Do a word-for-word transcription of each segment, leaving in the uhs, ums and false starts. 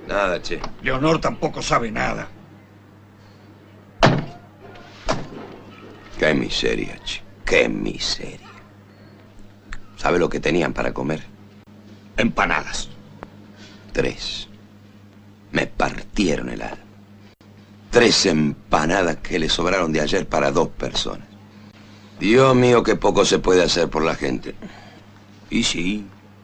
Nada, che. Leonor tampoco sabe nada. Qué miseria, che. Qué miseria. ¿Sabe lo que tenían para comer? Empanadas. Tres. Me partieron el alma. Tres empanadas que le sobraron de ayer para dos personas. Dios mío, qué poco se puede hacer por la gente. Y sí.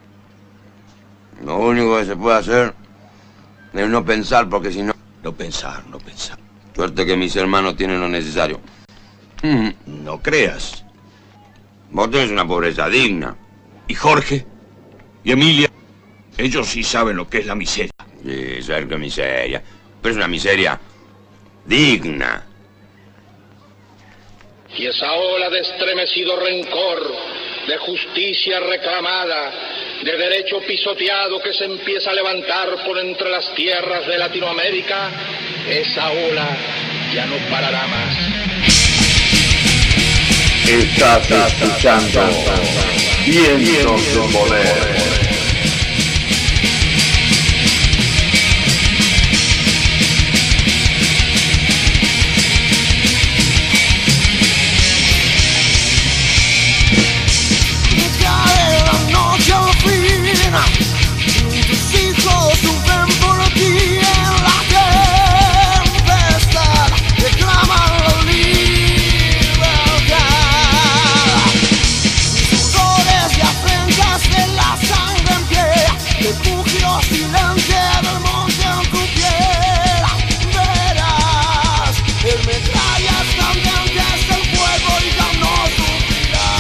Lo único que se puede hacer es no pensar, porque si no... No pensar, no pensar. Suerte que mis hermanos tienen lo necesario. Mm. No creas. Vos tenés una pobreza digna. ¿Y Jorge? ¿Y Emilia? Ellos sí saben lo que es la miseria. Sí, saber qué miseria. Pero es una miseria digna. Y esa ola de estremecido rencor, de justicia reclamada, de derecho pisoteado que se empieza a levantar por entre las tierras de Latinoamérica, esa ola ya no parará más. Estás escuchando Vientos de Poder. Tus hijos sufren por ti en la tempestad, reclaman la libertad. Sudores y afrentas de la sangre en pie, refugio silente del monte en tu piel. Verás, el metrallas cambiantes del fuego y ya no sufrirás.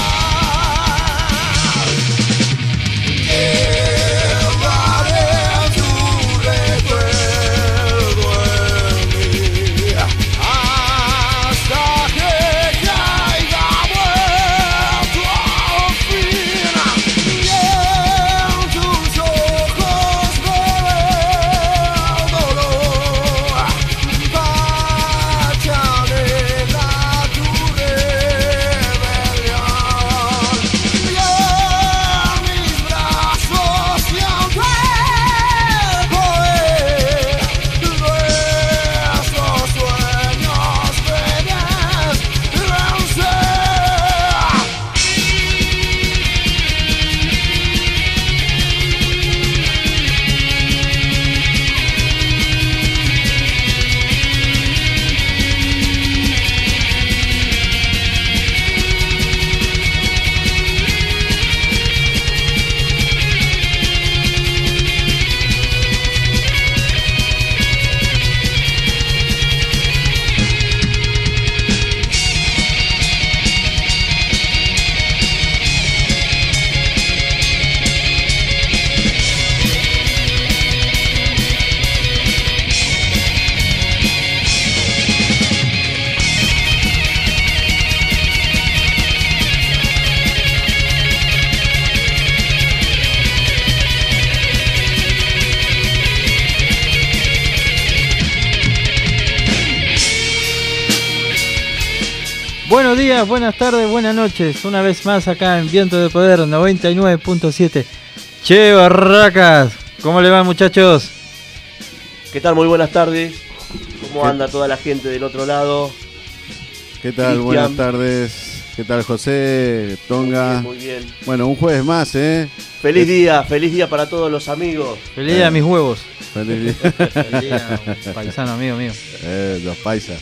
Buenos días, buenas tardes, buenas noches. Una vez más acá en Viento de Poder noventa y nueve punto siete. Che, barracas, ¿cómo le va, muchachos? ¿Qué tal? Muy buenas tardes. ¿Cómo anda toda la gente del otro lado? ¿Qué tal? Cristian. Buenas tardes. ¿Qué tal, José? Tonga. Muy bien, muy bien. Bueno, un jueves más, ¿eh? Feliz día, feliz día para todos los amigos. Feliz día a mis huevos. Feliz día. Feliz día a un paisano amigo mío. Eh, los paisas.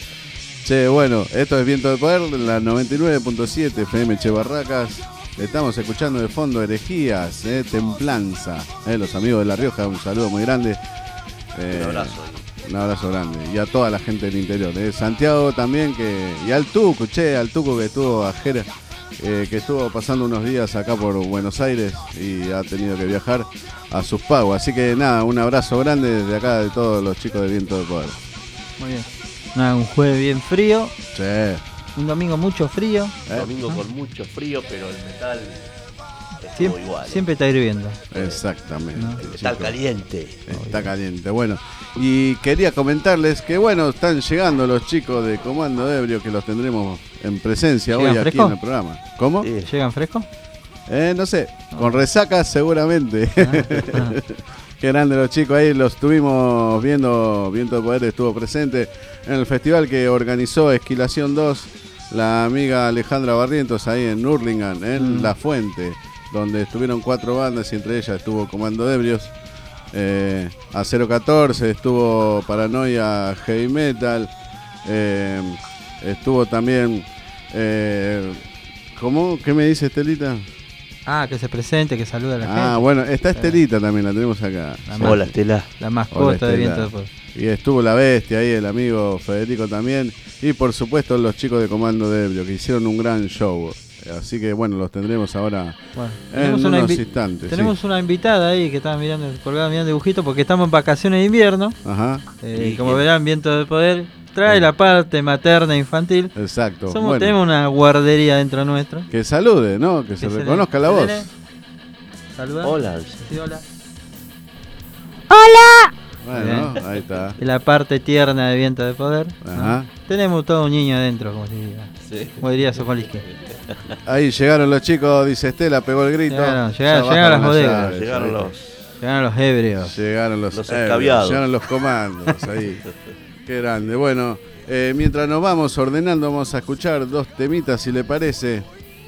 Che, bueno, esto es Viento de Poder, la noventa y nueve punto siete F M Che Barracas. Estamos escuchando de fondo Herejías, eh, Templanza. Eh, los amigos de La Rioja, un saludo muy grande. Eh, Un abrazo. Un abrazo grande. Y a toda la gente del interior. Eh. Santiago también, que y al Tuco, che, al Tuco que estuvo a Jera, eh, que estuvo pasando unos días acá por Buenos Aires y ha tenido que viajar a sus pagos. Así que nada, un abrazo grande desde acá de todos los chicos de Viento de Poder. Muy bien. Nada, un jueves bien frío. Sí. Un domingo mucho frío. Un domingo con mucho frío, pero el metal es Siempre, igual. siempre está hirviendo. Exactamente. No. El metal caliente. Está caliente, bueno. Y quería comentarles que, bueno, están llegando los chicos de Comando Ebrio, que los tendremos en presencia hoy aquí fresco? en el programa. ¿Cómo? Sí. ¿Llegan frescos? Eh, no sé, con resaca seguramente. Ah, ah. Qué grande los chicos ahí, los estuvimos viendo, Viento de Poder estuvo presente en el festival que organizó Esquilación dos, la amiga Alejandra Barrientos ahí en Hurlingham, en mm. La Fuente, donde estuvieron cuatro bandas y entre ellas estuvo Comando de Ebrios, eh, A cero catorce, estuvo Paranoia Heavy Metal, eh, estuvo también, eh, ¿cómo? ¿Qué me dice Estelita? Ah, que se presente, que saluda a la gente. Ah, bueno, está Estelita también, la tenemos acá. La Hola, Estela. La mascota de Viento de Poder. Y estuvo La Bestia ahí, el amigo Federico también. Y por supuesto los chicos de Comando de Ebrio, que hicieron un gran show. Así que bueno, los tendremos ahora bueno, en unos invi- instantes. Tenemos sí. una invitada ahí que estaba mirando, colgada mirando dibujitos, porque estamos en vacaciones de invierno. Ajá. Eh, y como verán, Viento de Poder trae la parte materna infantil. Exacto. Somos, bueno, tenemos una guardería dentro nuestro. Que salude, ¿no? Que, que se, se reconozca le, la voz. Saluda. Hola. Sí, hola. Hola. Bueno, bien. Ahí está. Y la parte tierna de Viento de Poder. Ajá. ¿No? Tenemos todo un niño adentro, como, si diga. Sí. Como diría Sokoliski. Ahí llegaron los chicos, dice Estela, pegó el grito. Llegaron, llegaron, llegaron las bodegas. Llegaron los... Llegaron los ebrios. Llegaron los, los ebrios. Llegaron los comandos ahí. Qué grande. Bueno, eh, mientras nos vamos ordenando, vamos a escuchar dos temitas, si le parece.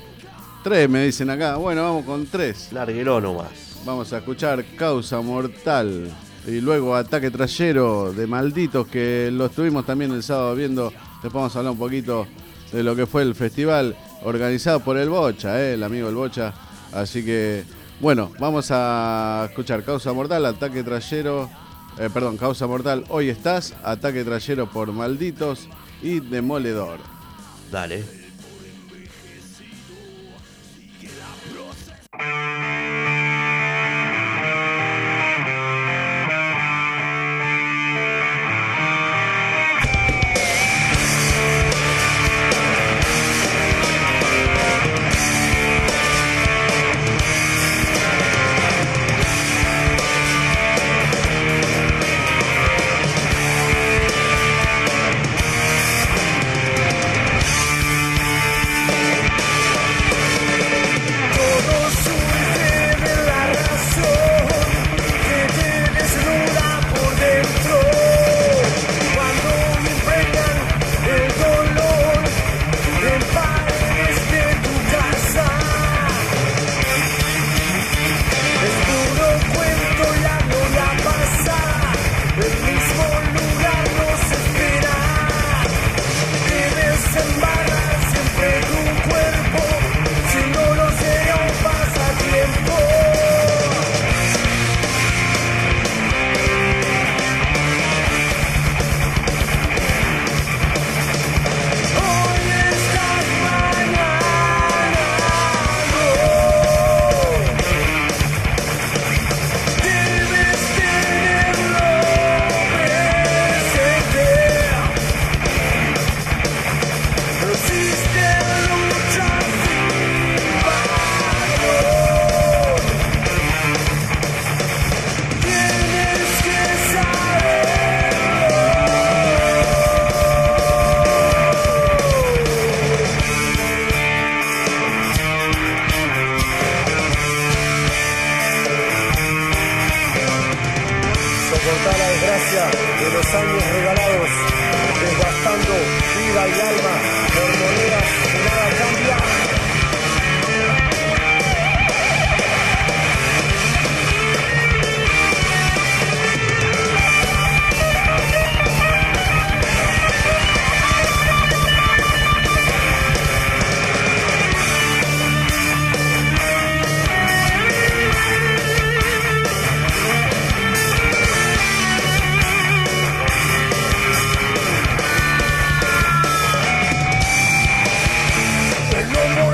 Tres, me dicen acá. Bueno, vamos con tres. Larguero nomás. Vamos a escuchar Causa Mortal. Y luego Ataque Trayero de Malditos, que lo estuvimos también el sábado viendo. Después vamos a hablar un poquito de lo que fue el festival organizado por el Bocha, eh, el amigo el Bocha. Así que, bueno, vamos a escuchar Causa Mortal, Ataque Trayero. Eh, perdón, Causa Mortal, Hoy Estás, Ataque Trayero por Malditos y Demoledor. Dale. El lobo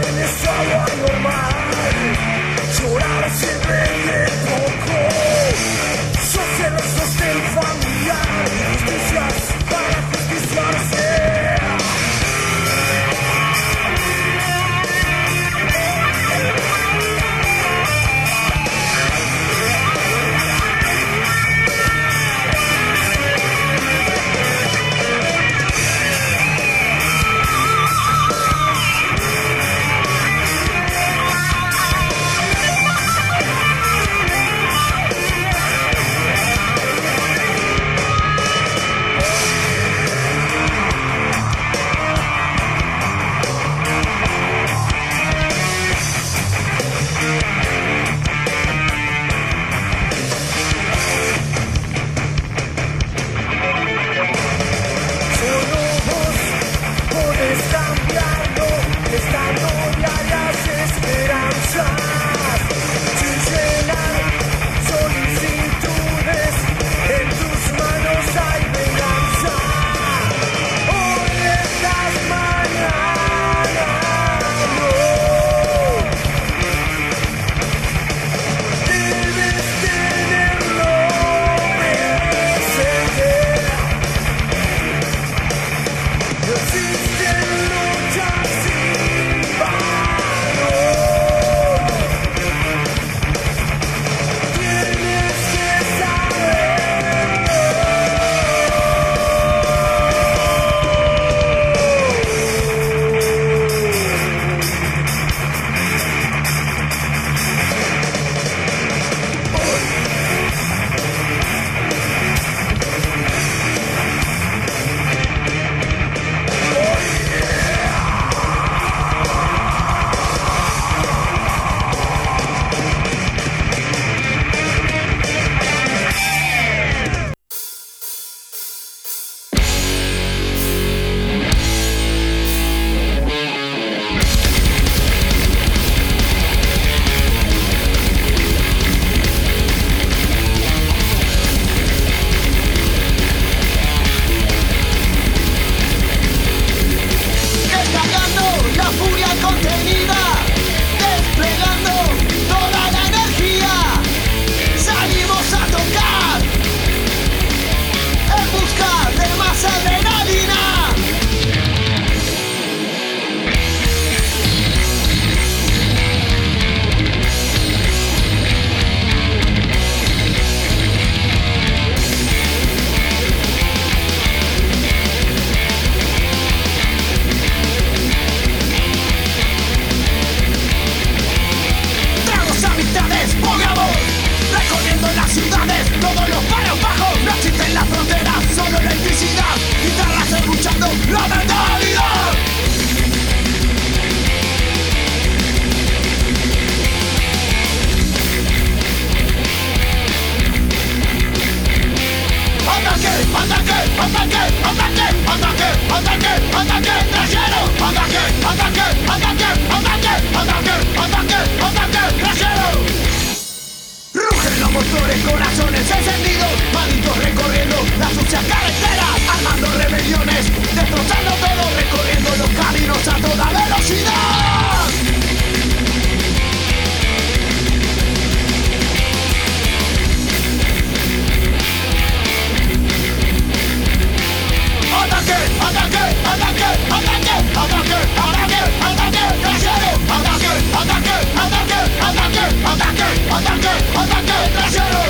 ataque, ataque, ataque, ataque, ataque, ataque, trasero, ataque, ataque, ataque, ataque, ataque, ataque, ataque, trasero. Rugen los motores, corazones encendidos, malditos recorriendo las sucias carreteras, armando rebeliones, destrozando todo, recorriendo los caminos a toda velocidad. Ataque, ataque, ataque, ataque, ataque, ataque, ataque, trasero, ataque, ataque, ataque, ataque, ataque, ataque, ataque, trasero.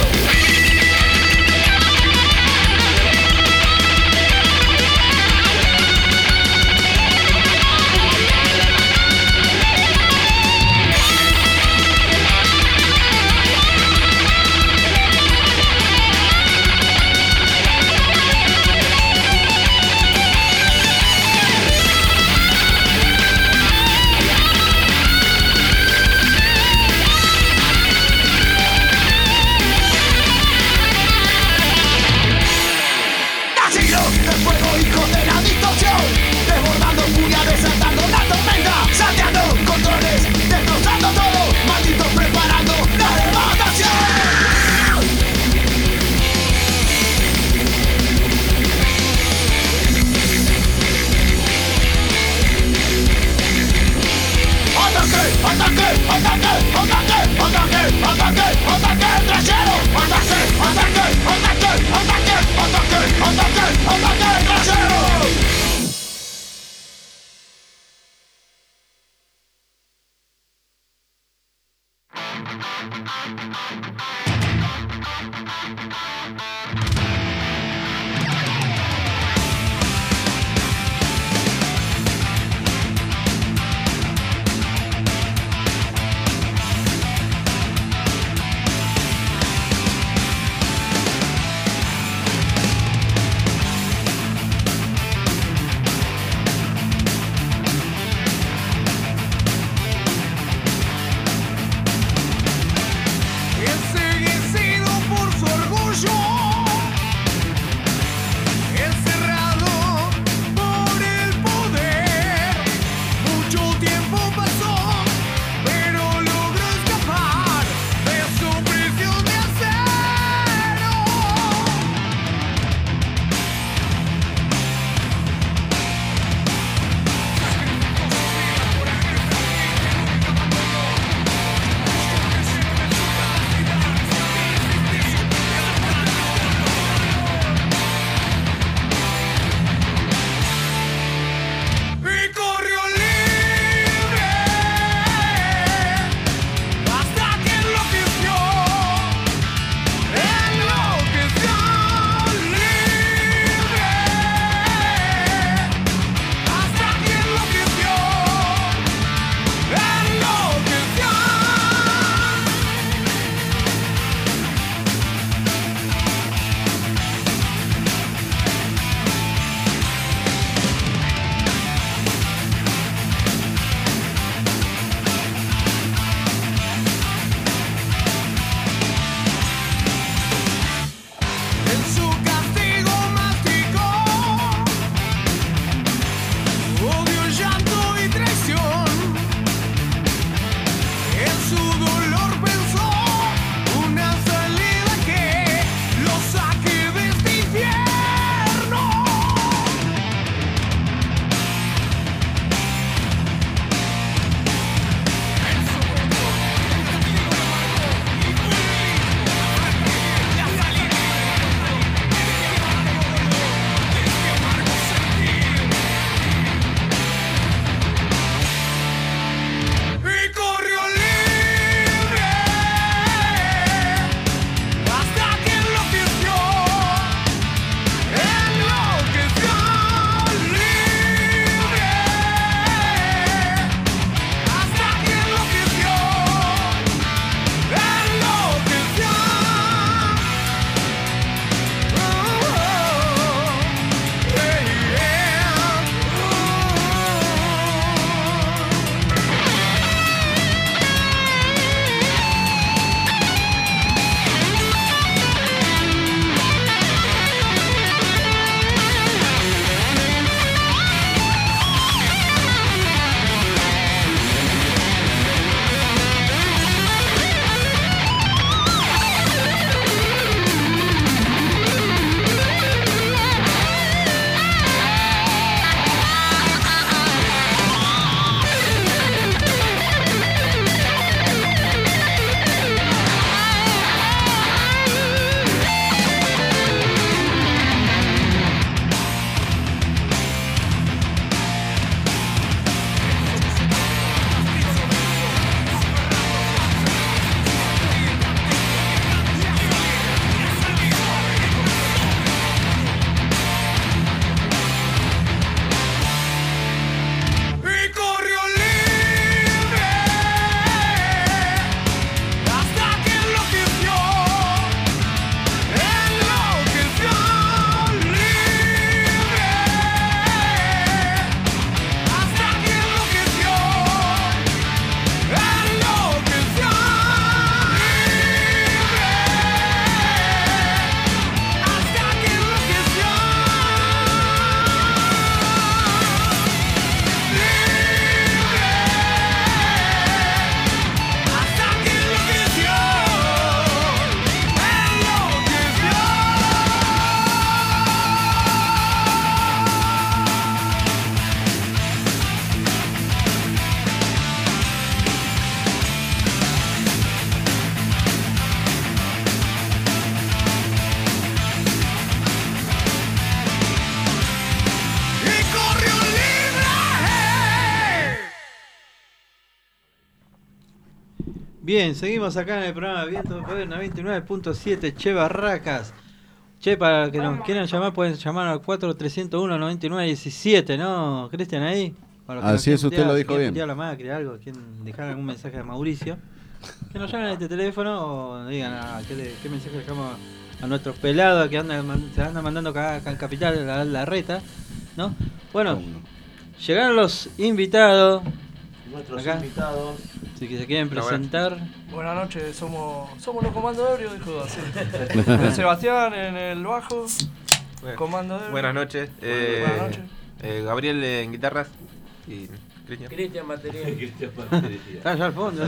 Bien, seguimos acá en el programa Viento de Poder noventa y nueve punto siete, Che Barracas. Che, para que nos quieran llamar, pueden llamar al cuatro tres cero uno nueve nueve uno siete, ¿no, Cristian, ahí? Así es, usted lo dijo bien. Si la macri, algo, quieren dejar algún mensaje a Mauricio, que nos llamen a este teléfono o digan ah, qué, le, qué mensaje dejamos a nuestros pelados que andan, se andan mandando acá, acá en Capital, la, la reta, ¿no? Bueno, llegaron los invitados. Nuestros acá. invitados. Si que se quieren presentar. Buenas noches, somos somos los Comando Ebrio, dijo así. Sebastián en el bajo, bueno, Comando Ebrio. Buenas noches. Eh, Buenas noches. Eh, Gabriel en guitarras y Cristian. Cristian batería. Cristian batería. Está allá al fondo.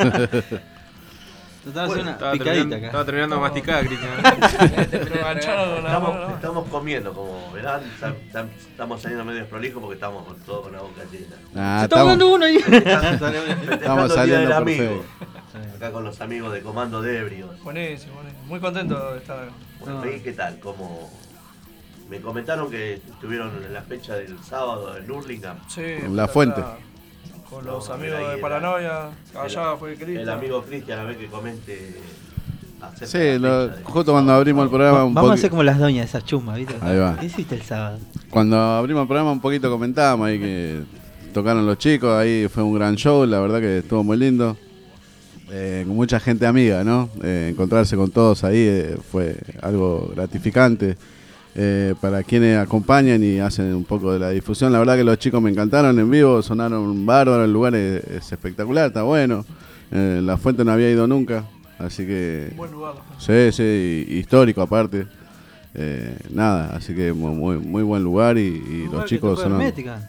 Estaba bueno, una estaba picadita terminando, acá. Estaba terminando de no. masticar, Cristian. estamos, estamos comiendo, como verán. Estamos saliendo medio prolijos porque estamos todos con la boca llena. Ah, Se está hablando uno ahí. Estamos saliendo del por amigo. fe. Acá con los amigos de Comando de Ebrios. Buenísimo, buenísimo. Muy contento de estar acá. Bueno, ¿y qué tal? ¿Cómo? Me comentaron que estuvieron en la fecha del sábado en Hurlingham. Sí, en La Fuente. Con los no, amigos de Paranoia, allá el, fue Cristian. El amigo Cristian, a ver que comente. Sí, lo, justo cuando abrimos el programa un Vamos poco. a hacer como las doñas, esas chumas, ¿viste? Ahí va. ¿Qué hiciste el sábado? Cuando abrimos el programa un poquito comentábamos ahí que tocaron los chicos, ahí fue un gran show, la verdad que estuvo muy lindo. Eh, con mucha gente amiga, ¿no? Eh, encontrarse con todos ahí eh, fue algo gratificante. Eh, para quienes acompañan y hacen un poco de la difusión, la verdad que los chicos me encantaron en vivo, sonaron bárbaros, el lugar es, es espectacular, está bueno. Eh, La Fuente no había ido nunca, así que un buen lugar. Sí, sí, histórico aparte. Eh, nada, así que muy muy buen lugar y, y los chicos sonaron.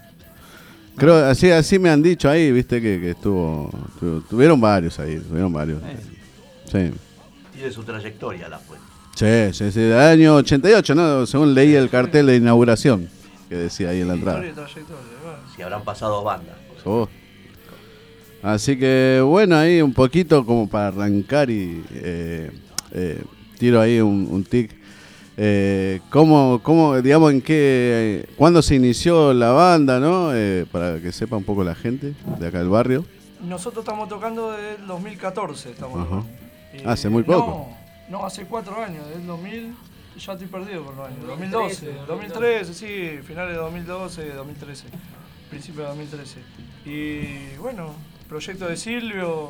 Creo así así me han dicho ahí, viste que, que estuvo, estuvo tuvieron varios ahí, tuvieron varios. Sí. Tiene su trayectoria La Fuente. Sí, sí, sí, del año ochenta y ocho, ¿no? Según leí el cartel de inauguración que decía ahí en la entrada. Si habrán pasado bandas. Oh. Así que bueno, ahí un poquito como para arrancar y eh, eh, tiro ahí un, un tic. Eh, ¿cómo, cómo, digamos, en qué, cuándo se inició la banda, ¿no? Eh, para que sepa un poco la gente de acá del barrio. Nosotros estamos tocando desde el dos mil catorce, estamos Ajá. eh, Hace muy poco. No, no, hace cuatro años, desde el dos mil, ya estoy perdido con los años. dos mil doce, dos mil trece, sí, finales de dos mil doce, dos mil trece, principio de dos mil trece. Y bueno, proyecto de Silvio,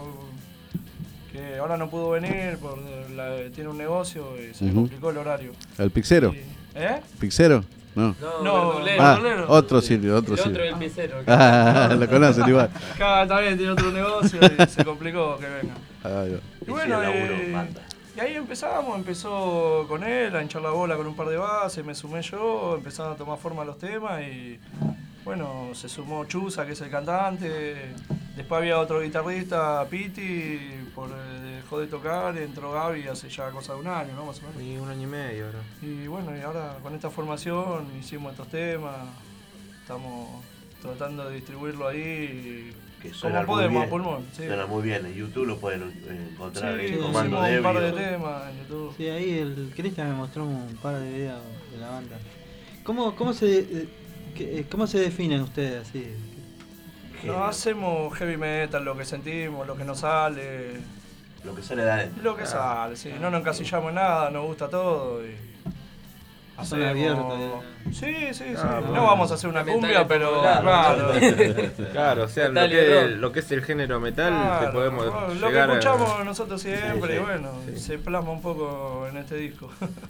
que ahora no pudo venir, por la, tiene un negocio y se uh-huh. le complicó el horario. ¿El Pixero? Y, ¿Eh? ¿Pixero? No, no, no verdulero. Ah, verdulero. otro Silvio, otro el Silvio. otro el Pixero. Ah, lo conocen igual. Acá también tiene otro negocio y se complicó que venga. Ah, y bueno, eh, y ahí empezamos, empezó con él a hinchar la bola con un par de bases, me sumé yo, empezaron a tomar forma los temas y bueno, se sumó Chusa, que es el cantante, después había otro guitarrista, Piti, por, dejó de tocar, entró Gaby hace ya cosa de un año, ¿no? Más o menos. Y un año y medio ahora. Y bueno, y ahora con esta formación hicimos estos temas, estamos tratando de distribuirlo ahí. Que como podemos, a pulmón. Sí. Suena muy bien, en YouTube lo pueden encontrar. Sí, en Comando hicimos de un par de Ebrio. temas en YouTube. Sí, ahí el Cristian me mostró un par de videos de la banda. ¿Cómo, cómo, se, cómo se definen ustedes así? No, hacemos heavy metal, lo que sentimos, lo que nos sale. Lo que sale de adentro. Lo que claro. sale, sí. No nos encasillamos en nada, nos gusta todo. Y hacemos abierto. Sí, sí, sí. Ah, no bueno. Vamos a hacer una cumbia, pero claro. Claro, o sea, lo que, lo que es el género metal, claro, que podemos bueno, lo que escuchamos a... nosotros siempre, sí, sí. y bueno, sí. se plasma un poco en este disco.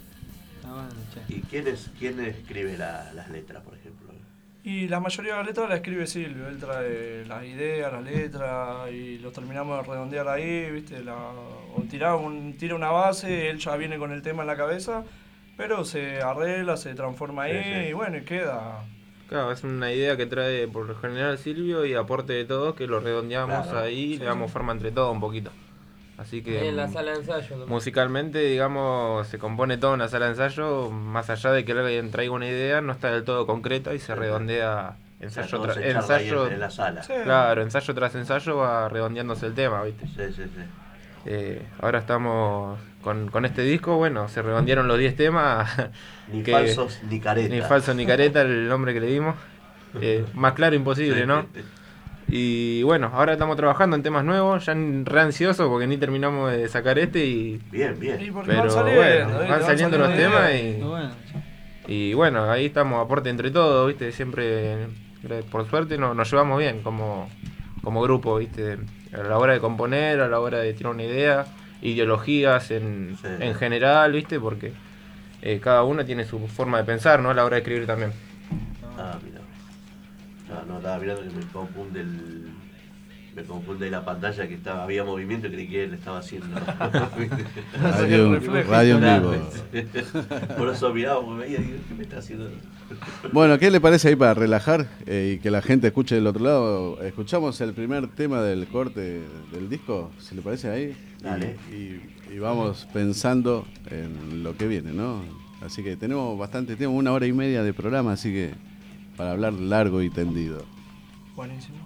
¿Y quién, es, quién escribe la, las letras, por ejemplo? Y la mayoría de las letras la escribe Silvio, él trae las ideas, las letras y los terminamos de redondear ahí, ¿viste? La, o tira, un, tira una base, él ya viene con el tema en la cabeza, pero se arregla, se transforma ahí sí, sí. y bueno, y queda. Claro, es una idea que trae por lo general Silvio y aporte de todos que lo redondeamos claro, ahí y sí, le damos sí. forma entre todos un poquito. Así que en la sala de ensayo ¿no? musicalmente, digamos, se compone todo en la sala de ensayo, más allá de que alguien traiga una idea, no está del todo concreta y se redondea ensayo tras ensayo. En la sala. Sí. Claro, ensayo tras ensayo va redondeándose el tema, ¿viste? Sí, sí, sí. Eh, ahora estamos con, con este disco, bueno, se redondearon los diez temas. Ni que, falsos ni caretas. Ni falsos ni careta, el nombre que le dimos. Eh, más claro imposible, ¿no? Y bueno, ahora estamos trabajando en temas nuevos, ya re ansiosos porque ni terminamos de sacar este y... Bien, bien. Y porque Pero van saliendo, bueno, ¿viste? van saliendo los ideas. temas y... Bueno, Y bueno, ahí estamos, aporte entre todos, ¿viste? Siempre, por suerte, no, nos llevamos bien como, como grupo, ¿viste? A la hora de componer, a la hora de tirar una idea, ideologías en, Sí. en general, ¿viste? Porque eh, cada uno tiene su forma de pensar, ¿no? A la hora de escribir también. Ah, mira. No, no, estaba mirando que me confunde el... Me confunde la pantalla que estaba, había movimiento y creí que él estaba haciendo. Radio, radio en vivo. Por eso miraba, porque veía, digo, ¿qué me está haciendo? Bueno, ¿qué le parece ahí para relajar eh, y que la gente escuche del otro lado? Escuchamos el primer tema del corte del disco, ¿se le parece ahí? Dale. Y, y, y vamos pensando en lo que viene, ¿no? Así que tenemos bastante tiempo, una hora y media de programa, así que para hablar largo y tendido. Buenísimo.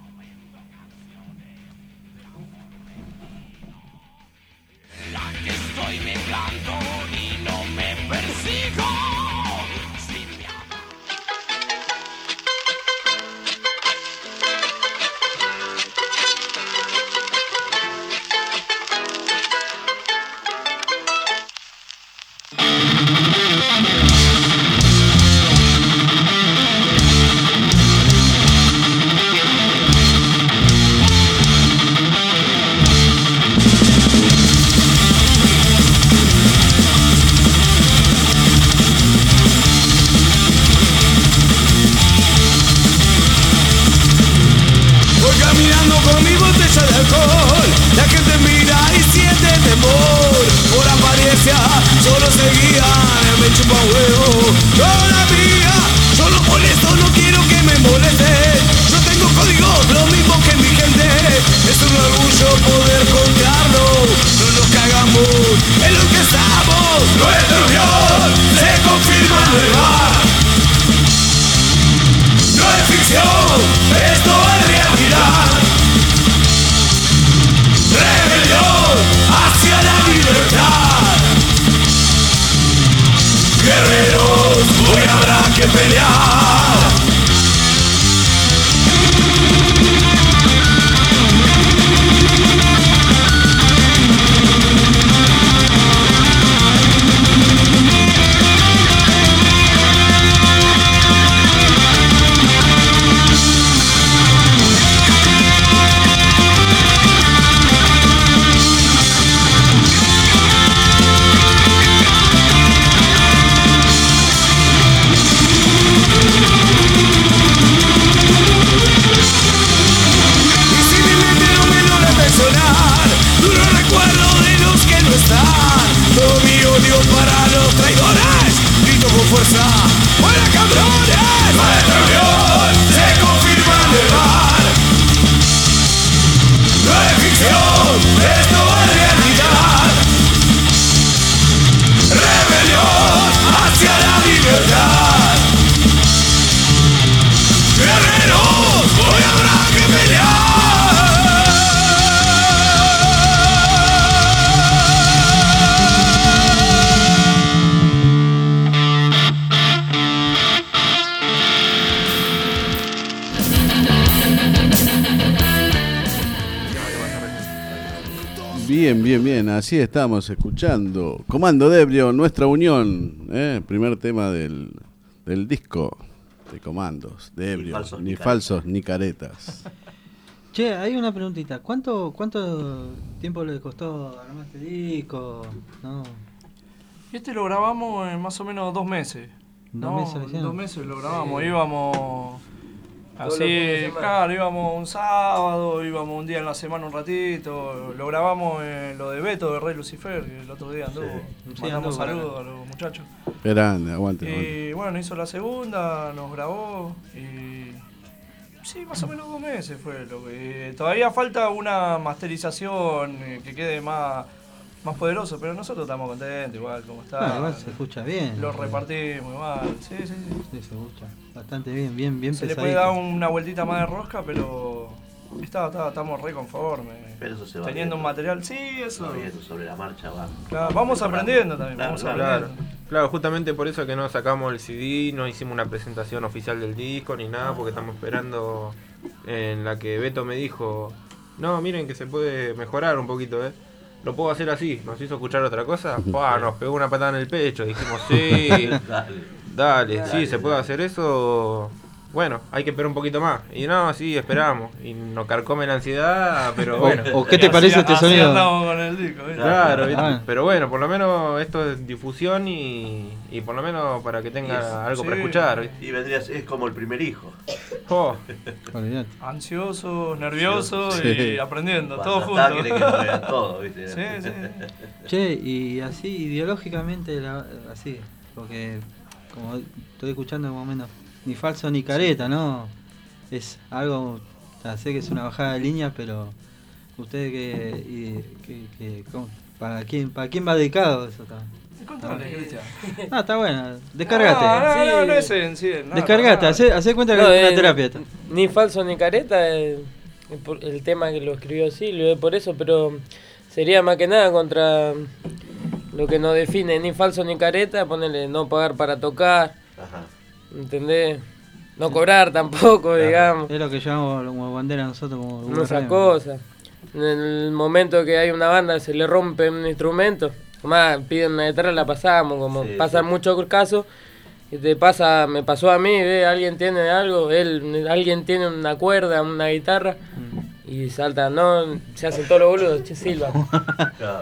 Que estoy mezclando y no me persigo. Si me voy caminando con mi botella de alcohol. La gente mira y siente temor. Por apariencia solo seguían, me chupa un huevo. Toda mía, yo no molesto, no quiero que me moleste. Yo tengo códigos, lo mismo que mi gente. Es un orgullo poder contarlo. No nos cagamos en lo que estamos. Nuestra unión se confirma en el bar. No es ficción, esto es realidad. Rebelión hacia la libertad. Guerreros, hoy habrá que pelear. Y si mi mente no me logra mencionar, duro recuerdo de los que no están. Todo mi odio para los traidores, grito con fuerza, ¡fuera cabrones! Nuestra unión se confirma en el bar. No es ficción, esto es realidad. Rebelión hacia la libertad. Guerreros, hoy habrá que pelear. Bien, bien, bien, así estamos escuchando Comando de Ebrio, Nuestra Unión, ¿eh? Primer tema del, del disco de Comandos de Ebrio, Ni falsos ni ni falsos ni caretas. che, hay una preguntita. ¿Cuánto cuánto tiempo le costó armar este disco? No. Este lo grabamos en más o menos dos meses. ¿Dos No, meses lo hicieron? dos meses lo grabamos, íbamos Todos los fines de así, semana. claro, íbamos un sábado, íbamos un día en la semana un ratito, lo grabamos en lo de Beto de Rey Lucifer, que el otro día anduvo, Sí, mandamos anduvo, saludos a los muchachos. Grande, aguante, aguante. Y bueno, hizo la segunda, nos grabó y sí, más o menos dos meses fue lo que. Todavía falta una masterización eh, que quede más, más poderoso, pero nosotros estamos contentos igual como está. Ah, igual se escucha bien. Lo repartimos igual, sí, sí, sí. Sí, se escucha bastante bien, bien, bien Se le pesadito. puede dar una vueltita más de rosca, pero está, está, estamos re conformes. Pero eso se va Teniendo un viendo. material, sí, eso. Va viendo, sobre la marcha va. Claro, vamos aprendiendo también, Claro, vamos claro. Claro, aprendiendo. claro, justamente por eso que no sacamos el C D, no hicimos una presentación oficial del disco ni nada, porque estamos esperando en la que Beto me dijo, no, miren que se puede mejorar un poquito, ¿eh? Lo puedo hacer así, nos hizo escuchar otra cosa, ¡pua! Nos pegó una patada en el pecho, dijimos, sí, dale, dale, sí, se puede hacer eso, bueno, hay que esperar un poquito más. Y no, sí, esperamos, y nos carcome la ansiedad, pero bueno. ¿O qué te parece este sonido? Con el disco, ¿viste? Claro, ¿viste? Ah. Pero bueno, por lo menos esto es difusión y, y por lo menos para que tenga Yes. algo Sí. para escuchar, ¿viste? Y vendrías, es como el primer hijo. Oh, Olvidate. Ansioso, nervioso Sí. y aprendiendo, todo Cuando está, junto. quiere que lo vean todo, ¿viste? Sí, sí. Che, y así ideológicamente, la- así, porque como estoy escuchando más o menos, ni falso ni careta, ¿no? Es algo, ya sé que es una bajada de línea, pero ustedes que, y- que, que- ¿cómo? ¿para quién, para quién va dedicado eso? Está? Contale, Cristian. Ah, está bueno, descargate. No, no, no, Sí. no es en sí. No, Descargate, no, hacé, hacé cuenta que No, es una eh, terapia esta. Ni falso ni careta, eh, es por- el tema que lo escribió Silvio, es por eso, pero sería más que nada contra lo que nos define, ni falso ni careta, ponerle no pagar para tocar, Ajá. ¿entendés? No cobrar tampoco, digamos, Es lo que llamamos como bandera nosotros como no esas cosas. En el momento que hay una banda se le rompe un instrumento, más piden una guitarra, la pasamos, como Sí, pasan sí. muchos casos. Y te pasa, me pasó a mí, ve, alguien tiene algo, él, alguien tiene una cuerda, una guitarra, y salta, no, se hacen todos los boludos, che, Silva. Claro.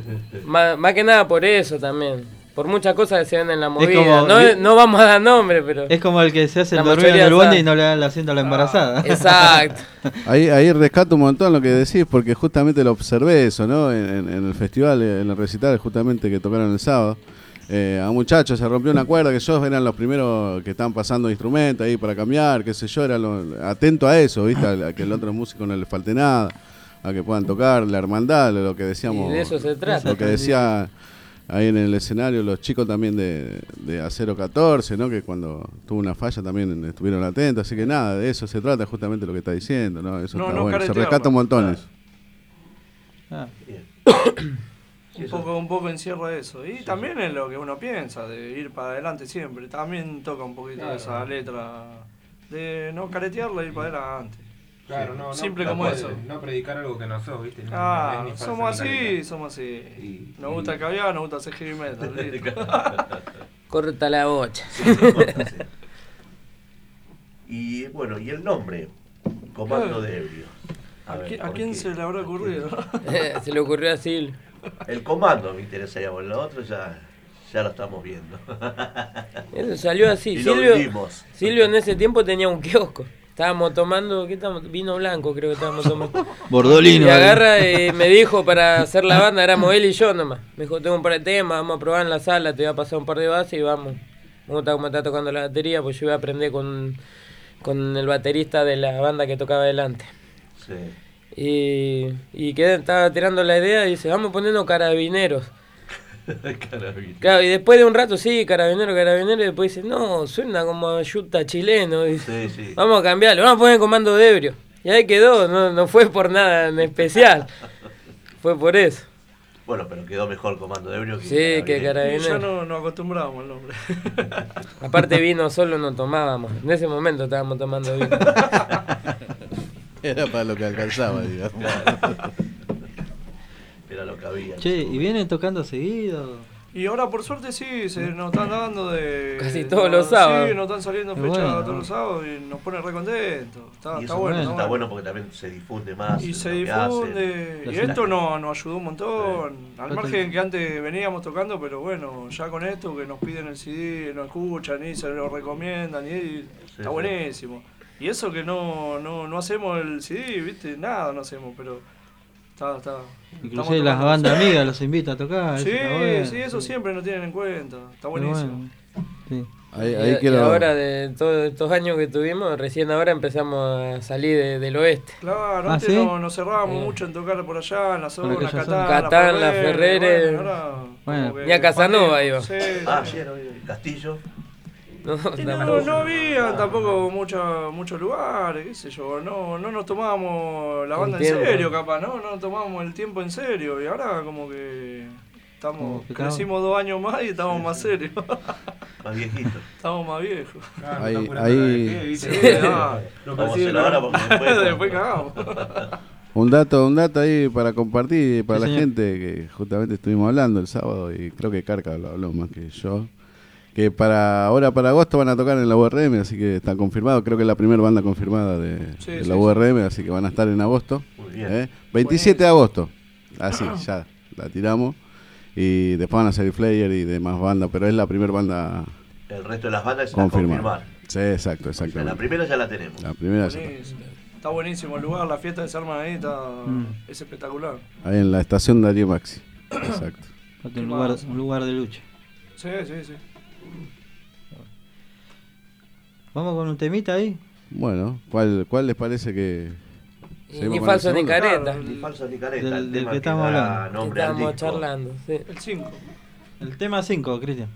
más, más que nada por eso también, por muchas cosas que se ven en la movida. como- no, no vamos a dar nombre, pero... Es como el que se hace el La dormido en mayoría el bondi sabe. y no le da el asiento a la embarazada. Exacto. Ahí, ahí rescato un montón lo que decís, porque justamente lo observé eso, ¿no? En, en- en el festival, en el recital, justamente que tocaron el sábado. Eh, a un muchacho se rompió una cuerda, que ellos eran los primeros que estaban pasando instrumentos ahí para cambiar, qué sé yo, eran los- atento a eso, ¿viste? A, a que el otro músico no le falte nada, a que puedan tocar, la hermandad, lo que decíamos. Y de eso se trata. Lo que decía ahí en el escenario los chicos también de, de Acero catorce, ¿no? Que cuando tuvo una falla también estuvieron atentos, así que nada, de eso se trata justamente lo que está diciendo, ¿no? Eso No, está no bueno, se caretear, rescata un montón claro. eso. Ah. Un poco, un poco encierra eso. Y también es lo que uno piensa, de ir para adelante siempre. También toca un poquito Claro. esa letra de no caretearla y ir para adelante. claro, no, no, Simple no como puede- eso. No predicar algo que no sos, ¿viste? No, Ah, no es ni falso somos ni así, careta. somos así. Y- Nos y- gusta el caviar, nos gusta hacer heavy metal. listo. Corta la bocha. Y bueno, y el nombre, Comando de Ebrio. ¿A, ver, qui- a ¿por quién qué? se le habrá ocurrido? Se le ocurrió a Silvio. El comando me interesaría, bueno, lo otro ya, ya lo estamos viendo. Eso salió así. Y lo Silvio, vivimos. Silvio en ese tiempo tenía un kiosco. Estábamos tomando, ¿qué estábamos? Vino blanco creo que estábamos tomando. Bordolino. Y agarra y me dijo para hacer la banda, éramos él y yo nomás. Me dijo, tengo un par de temas, vamos a probar en la sala, te voy a pasar un par de bases y vamos. Me gusta cómo está tocando la batería, pues yo iba a aprender con, con el baterista de la banda que tocaba adelante. Sí. Y, y quedé, estaba tirando la idea y dice, vamos poniendo carabineros. Carabina. Claro, y después de un rato, sí, carabinero, carabinero, y después dice, no, suena como a yuta chileno. Dice, Sí, sí. vamos a cambiarlo, vamos a poner comando de ebrio. Y ahí quedó, no, no fue por nada en especial. Fue por eso. Bueno, pero quedó mejor Comando de Ebrio que Sí, que Y carabinero. ya no nos acostumbrábamos al nombre. Aparte vino solo no tomábamos. En ese momento estábamos tomando vino. Era para lo que alcanzaba, digamos. Era lo que había. Che, ¿y vienen tocando seguido? Y ahora por suerte sí, se nos están dando de... Casi todos los sábados. Sí, nos están saliendo Qué fechas bueno. todos los sábados y nos pone re contentos. Está, Y está eso bueno, está bueno porque también se difunde más. Y lo se que difunde. hacen. Y esto nos, nos ayudó un montón. Al Sí. margen que antes veníamos tocando, pero bueno, ya con esto que nos piden el C D, nos escuchan y se lo recomiendan y, y está sí. buenísimo. Y eso que no, no, no hacemos el C D, ¿viste? Nada no hacemos, pero está, está. Inclusive estamos las tocando. bandas amigas los invita a tocar. Sí, eso está bueno. sí, eso siempre nos tienen en cuenta. Está Qué buenísimo. bueno. Sí. Ahí, Y, ahí y quiero... ahora de todos estos años que tuvimos, recién ahora empezamos a salir de- del oeste. Claro, ¿Ah, antes sí? no, nos cerrábamos Sí. mucho en tocar por allá, en la zona, aquella Catán, zona. Catán, La Ferrere. Bueno, ahora Bueno. como que Ni a Casanova iba. Sí, Ah, sí. sí, era el Castillo. No, Y no, tampoco. no había tampoco mucha, muchos lugares, qué sé yo, no, no nos tomábamos la El banda en tiempo. serio capaz, ¿no? No nos tomábamos el tiempo en serio y ahora como que estamos, Como que estamos- crecimos dos años más y estamos más serios. Más viejitos. Estamos más viejos. Ah, Ahí- me está ahí- apurando la vejez, Sí, ¿viste? no. No Vamos a percibe, hacerlo ahora ¿no? porque después... Después cagamos. Un dato, un dato ahí para compartir para Sí, la señor. gente que justamente estuvimos hablando el sábado y creo que Carca lo habló más que yo. Que para ahora para agosto van a tocar en la U R M, así que está confirmado. Creo que es la primera banda confirmada de, Sí, de sí, la U R M, así que van a estar en agosto. Muy bien. ¿eh? veintisiete de agosto. Así, ya la tiramos. Y después van a salir Flair y demás bandas, pero es la primera banda El resto de las bandas es a confirmada. confirmar. Sí, exacto, O sea, exacto. la primera ya la tenemos. La primera ya. Buenísimo. Está buenísimo el lugar, la fiesta que se arma ahí está, Mm. es espectacular. Ahí en la estación Darío Maxi. Exacto. Un lugar, un lugar de lucha. Sí, sí, sí. Vamos con un temita ahí. Bueno, ¿cuál, cuál les parece que Y seguimos ni con el falso ni segundo? careta. Claro, Ni falso ni careta, Del- el del tema que que estamos da hablando. Que nombre al estábamos disco. charlando, sí. El cinco. El tema cinco, Cristian.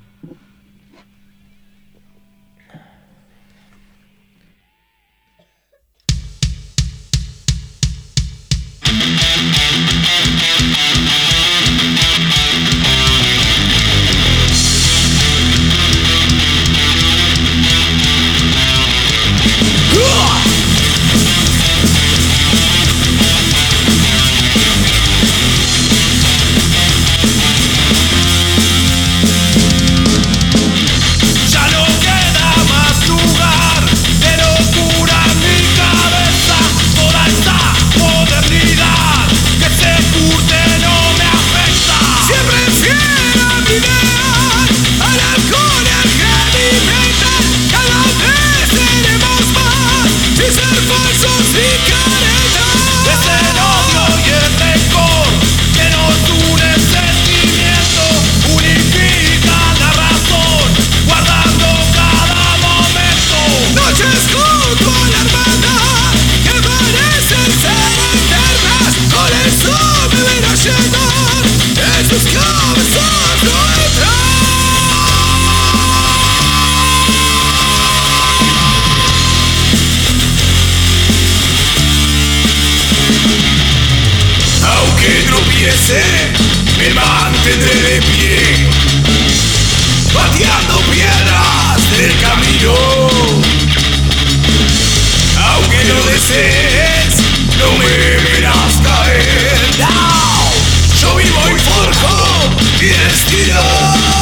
Ya no queda más lugar de locura en mi cabeza. Toda esta modernidad que se curte no me afecta. Siempre fiel a mi ideal, al alcohol y al heavy metal. Cada vez seremos más, sin ser falsos y caretas. Es el odio y el rencor que nos une el sentimiento, unifica la razón, guardando cada momento. Noches junto a la hermandad que parecen ser eternas. Con eso me verás llegar, en sus cabezas no entrar. Aunque tropiece, me mantendré de pie, pateando piedras del camino. Aunque lo desees, no me verás caer. No, yo vivo y forjo mi destino.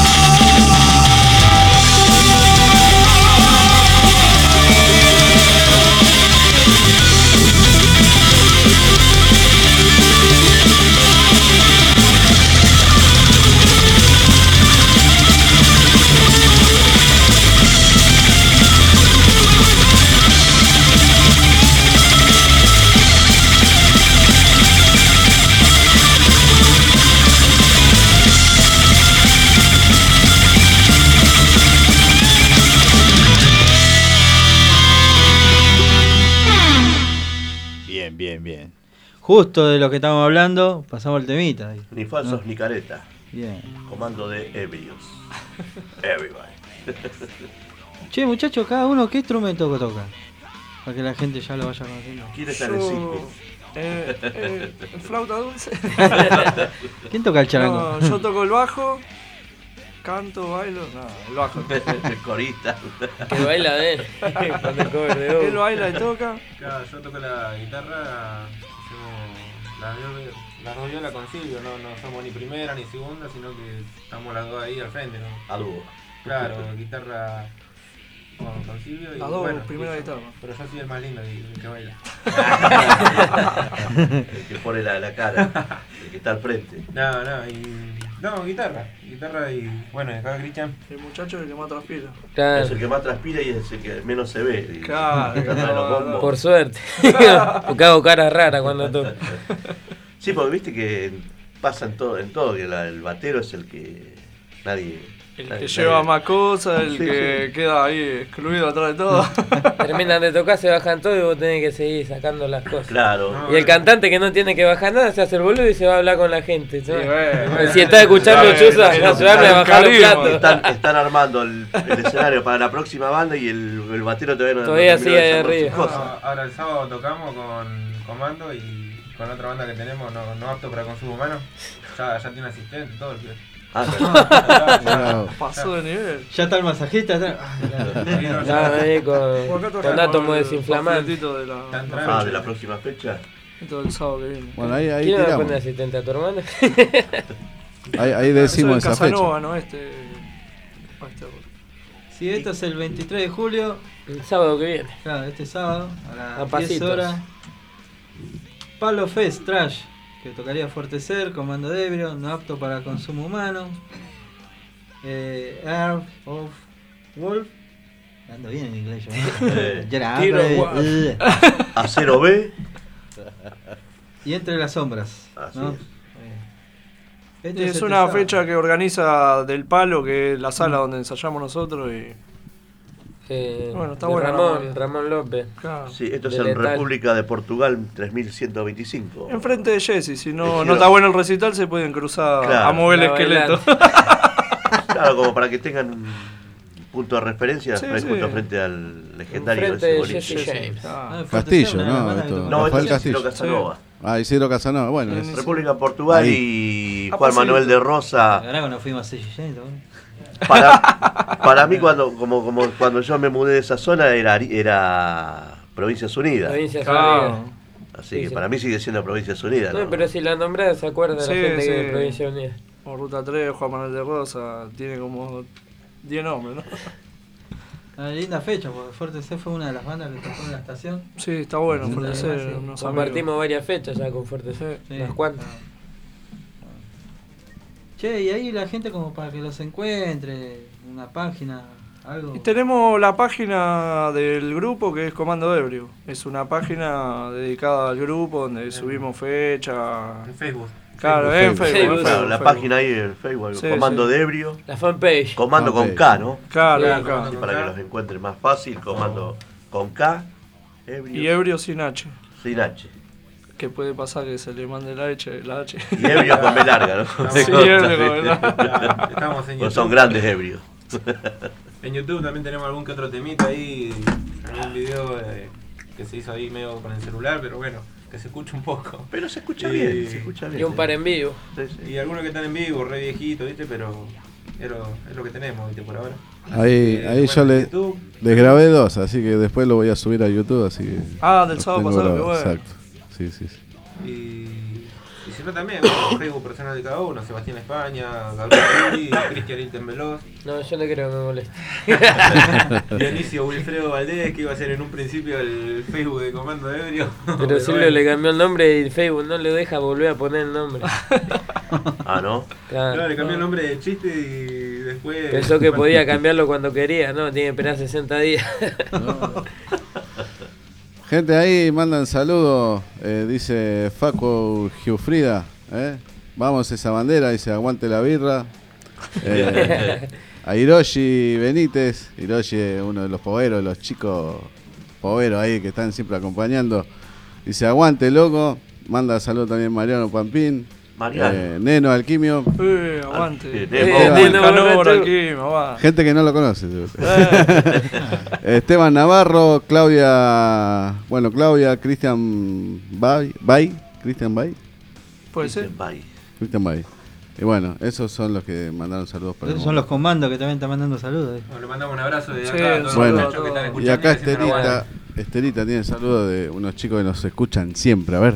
Bien, bien, bien. Justo de lo que estamos hablando, pasamos el temita. Ahí. Ni falsos ni careta. Bien. Comando de ebrios. Everybody. Che, muchachos, cada uno, ¿qué instrumento toca? Para que la gente ya lo vaya conociendo. ¿Quién está en el Yo, cinco? eh, eh, el flauta dulce. ¿Quién toca el charango? No, yo toco el bajo, canto, bailo. No, el bajo. El corista. Que baila de él. Con el cover de Bob. Él baila y toca. Claro, yo toco la guitarra, hacemos la, viol- la dos violas con Silvio, no, no somos ni primera ni segunda, sino que estamos las dos ahí al frente, ¿no? A dúo. Claro, guitarra con, con Silvio y Las dos, bueno, primera y yo- guitarra. Pero yo soy el más lindo, el, el que baila. El que pone la, la cara. El que está al frente. No, no, y... No, guitarra, guitarra y... Bueno, y acá Cristian. El muchacho es el que más transpira. Claro. Es el que más transpira y es el que menos se ve. Y- Claro, y trata de los bombos. Por suerte. Porque hago cara rara cuando toco. Sí, porque viste que pasa en todo, en todo que la- el batero es el que nadie... El nadie- que lleva nadie- más cosas, el Sí, que sí. queda ahí excluido atrás de todo. Terminan de tocar, se bajan todo y vos tenés que seguir sacando las cosas. Claro. Y el cantante que no tiene que bajar nada se hace el boludo y se va a hablar con la gente. ¿no? Sí, bueno, bueno. Si está escuchando Claro, Chuza, el- ayudarme a el bajar los carisma. platos. Están, están armando el, el escenario para la próxima banda y el, el batero todavía no Todavía no terminó sigue de ahí desarmar arriba. sus No, cosas. ahora el sábado tocamos con Comando y con otra banda que tenemos, no, no apto para consumo humano. Ya, ya tiene asistente, todo el que. Ah, pasó de nivel. Ya está el masajista. Está... Ah, Ya, ahí con, con átomos desinflamantes. De la, ah, de la próxima fecha. Todo el sábado que viene. Bueno, ahí, ahí ¿Quién va a tiramos. poner asistente a tu hermana? Ahí, ahí decimos Eso esa es Casanova, fecha. ¿no? Este, este... Sí, esto es el veintitrés de julio. El sábado que viene. Claro, este sábado a A las pasitos. diez horas. Palo Fest Trash, que tocaría Fortecer, Comando de Ebrio, no apto para consumo humano. Eh, Earth of Wolf. Ando bien en inglés yo. Eh, Ya Tiro era, Wolf. eh, Acero B. Y Entre las Sombras. Así ¿no? es. Eh, este Es este una sábado. fecha que organiza Del Palo, que es la sala donde ensayamos nosotros. Y Eh, Bueno, está de buena la Ramón, movida. Ramón López. claro, Sí, esto es De en Letal. República de Portugal tres mil ciento veinticinco. enfrente de Jesse, si no, Elegiro. no está bueno el recital, se pueden cruzar Claro. a mover el La esqueleto. Claro, como para que tengan un punto de referencia, Sí, fre- sí. justo frente al legendario Enfrente ese de boliche. Jesse James. Ah, Ah, Castillo, Fortecer, una de las ¿no? bandas que Esto- tocó. No, Rafael este es Isidro Castillo. Casanova. Ah, Isidro Casanova, bueno. Sí, es- República Portugal Ahí. y Ah, Juan pues sí. Manuel de Rosa. Ahora cuando fuimos a Sella James, ¿no? Para, para mí, cuando, como, como cuando yo me mudé de esa zona, era, era Provincias Unidas. Provincias claro. Unidas. Así Sí, que sí. para mí sigue siendo Provincias Unidas. No, ¿no? pero si la nombrás, se acuerda de Sí, la gente sí. que es Provincia Unida. O Ruta tres, Juan Manuel de Rosa, tiene como diez nombres, ¿no? Una linda fecha, porque Fortecer fue una de las bandas que tocó en la estación. Sí, está bueno, Sí, Fortecer, sí. unos Compartimos amigos. varias fechas ya con Fortecer. Sí. Unas cuantas. Che, y ahí la gente como para que los encuentre, una página, algo. Y tenemos la página del grupo que es Comando Ebrio. Es una página dedicada al grupo donde subimos fecha. En Facebook. Claro, Facebook, en Facebook. Facebook. en Claro, Facebook, la Facebook. página ahí en Facebook, Sí, Comando sí. de Ebrio. La fanpage. Comando con Fanpage. K, ¿no? Claro, Sí, acá. Así para que los encuentren más fácil, Comando con K, Ebrio, Y Ebrio sin H. sin H. Que puede pasar que se le mande la H. La H. Y Ebrio con B larga, ¿no? Sí, Ebrio con B larga. Estamos en Pues YouTube. son grandes ebrios. En YouTube también tenemos algún que otro temita ahí, algún video eh, que se hizo ahí medio con el celular, pero bueno, que se escuche un poco. Pero se escucha Y- bien, se escucha bien. Y un par en vivo. Sí, sí. Y algunos que están en vivo, re viejitos, ¿viste? Pero es lo, es lo que tenemos, ¿viste? Por ahora. Ahí, Eh, ahí bueno, yo en le, YouTube. les grabé dos, así que después lo voy a subir a YouTube, así que... Ah, del los sábado tengo pasado, qué grabados, bueno. Exacto, sí, sí, sí. Y, y si no también, bueno, Facebook personal de cada uno, Sebastián España, Gabriel Piri, Cristian Ilten Veloz, No, yo no creo que me moleste. Dionisio Wilfredo Valdés, que iba a ser en un principio el Facebook de Comando Ebrio. Pero Silvio le cambió el nombre y Facebook no le deja volver a poner el nombre. Ah, ¿no? Claro. No, le cambió el nombre de chiste y después... Pensó que podía cambiarlo cuando quería, no, tiene que esperar sesenta días. Gente, ahí mandan saludos, eh, dice Facu Giufrida, ¿eh? Vamos esa bandera, dice aguante la birra. Eh, a Hiroshi Benítez, Hiroshi es uno de los poveros, los chicos poveros ahí que están siempre acompañando. Dice aguante loco, manda saludos también Mariano Pampín, Mariano. eh, Neno Alquimio, Eh, aguante. Ah, Eh, Nemo. Nemo, Nemo, Canora, Nemo. aquí, me va. gente que no lo conoce. Eh, Esteban Navarro, Claudia, bueno, Claudia, Cristian Bay, Bay, Cristian Bay, Puede ser. Bye. Cristian Bay. Y bueno, esos son los que mandaron saludos para el Esos son los momento. comandos que también están mandando saludos. eh. Bueno, le mandamos un abrazo de Sí, acá a todos Bueno. los muchachos que están escuchando. Y acá que siempre nos Estelita, aguantan. Estelita tiene saludos de unos chicos que nos escuchan siempre, a ver.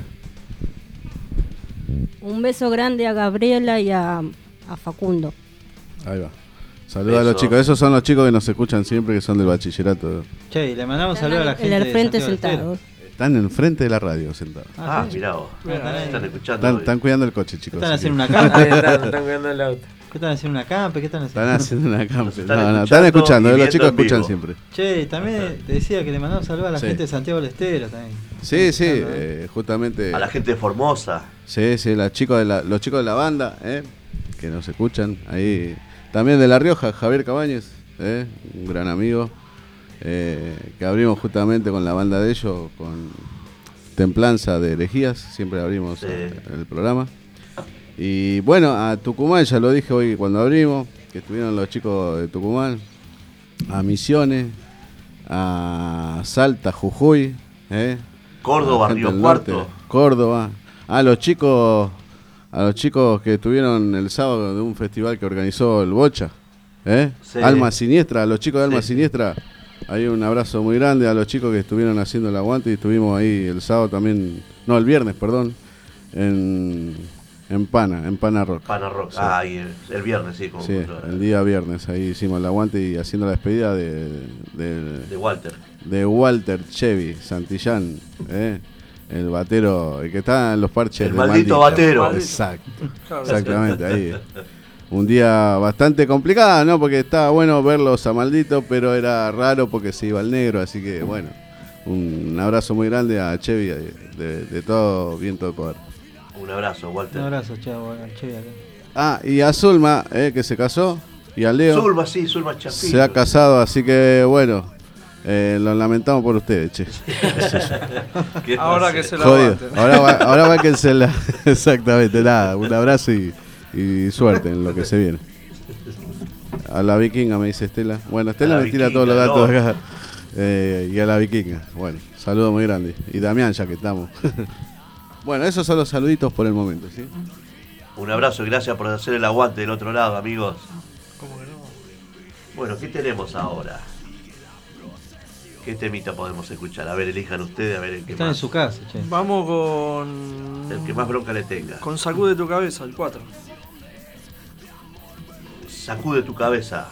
Un beso grande a Gabriela y a, a Facundo. Ahí va. Saludos a los Beso. chicos, esos son los chicos que nos escuchan siempre, que son del bachillerato. Che, y le mandamos saludos a la gente. En el de frente Santiago del sentado. Están enfrente de la radio sentados. Estero. Ah, sí. mirá vos. Mira, Están escuchando. Están, hoy. están cuidando el coche, ¿Qué chicos. están así haciendo que- una campa? Ahí están, están cuidando el auto. ¿Qué están haciendo una campa? ¿Qué están Están haciendo? haciendo una campa. están No, no, escuchando están escuchando, y los viendo chicos en vivo. escuchan siempre. Che, también te decía que le mandamos saludos a la Sí. gente de Santiago del Estero también. Sí, sí, Escuchando, ¿eh? eh, justamente. A la gente de Formosa. Sí, sí, la chicos de la, los chicos de la banda, ¿eh? Que nos escuchan. Ahí también de La Rioja, Javier Cabañez, ¿eh? Un gran amigo. eh, que abrimos justamente con la banda de ellos, con Templanza de Herejías. Siempre abrimos Sí. eh, el programa. Y bueno, a Tucumán, ya lo dije hoy cuando abrimos, que estuvieron los chicos de Tucumán. A Misiones, a Salta, Jujuy, ¿eh? Córdoba, A gente Río del Cuarto. norte, Córdoba. A los chicos a los chicos que estuvieron el sábado de un festival que organizó el Bocha, ¿eh? Sí. Alma Siniestra, a los chicos de Alma Sí. Siniestra, hay un abrazo muy grande a los chicos que estuvieron haciendo el aguante y estuvimos ahí el sábado también, no, el viernes, perdón, en, en Pana, en Pana Rock. Pana Rock, Sí. ah, y el, el viernes, sí, como Sí, el día viernes, ahí hicimos el aguante y haciendo la despedida de, de, de Walter. de Walter Chevy Santillán, ¿eh? El batero, el que está en los parches. El de maldito batero. Exacto, Claro. exactamente, ahí. Un día bastante complicado, ¿no? Porque estaba bueno verlos a Maldito, pero era raro porque se iba al negro, así que bueno, un abrazo muy grande a Chevy de, de, de todo viento de poder. Un abrazo, Walter. Un abrazo, chavo, al Chevy acá. Ah, y a Zulma, ¿eh? Que se casó, y a Leo. Zulma, sí, Zulma Chapín. Se ha casado, así que bueno, eh, lo lamentamos por ustedes, che. ¿Qué Ahora pasa? que se la Jodido. aguanten. Ahora va, ahora va que se la. Exactamente, nada. Un abrazo y, y suerte en lo que se viene. A la vikinga me dice Estela. Bueno, Estela A la me tira vikinga, todos los datos no. acá. Eh, y a la vikinga. Bueno, saludo muy grande. Y Damián, ya que estamos. Bueno, esos son los saluditos por el momento, ¿sí? Un abrazo y gracias por hacer el aguante del otro lado, amigos. ¿Cómo que no? Bueno, ¿qué tenemos ahora? ¿Qué temita podemos escuchar? A ver, elijan ustedes, a ver el que Están en más, su casa, che. Vamos con. el que más bronca le tenga. Con Sacude tu cabeza, el cuatro. Sacude tu cabeza.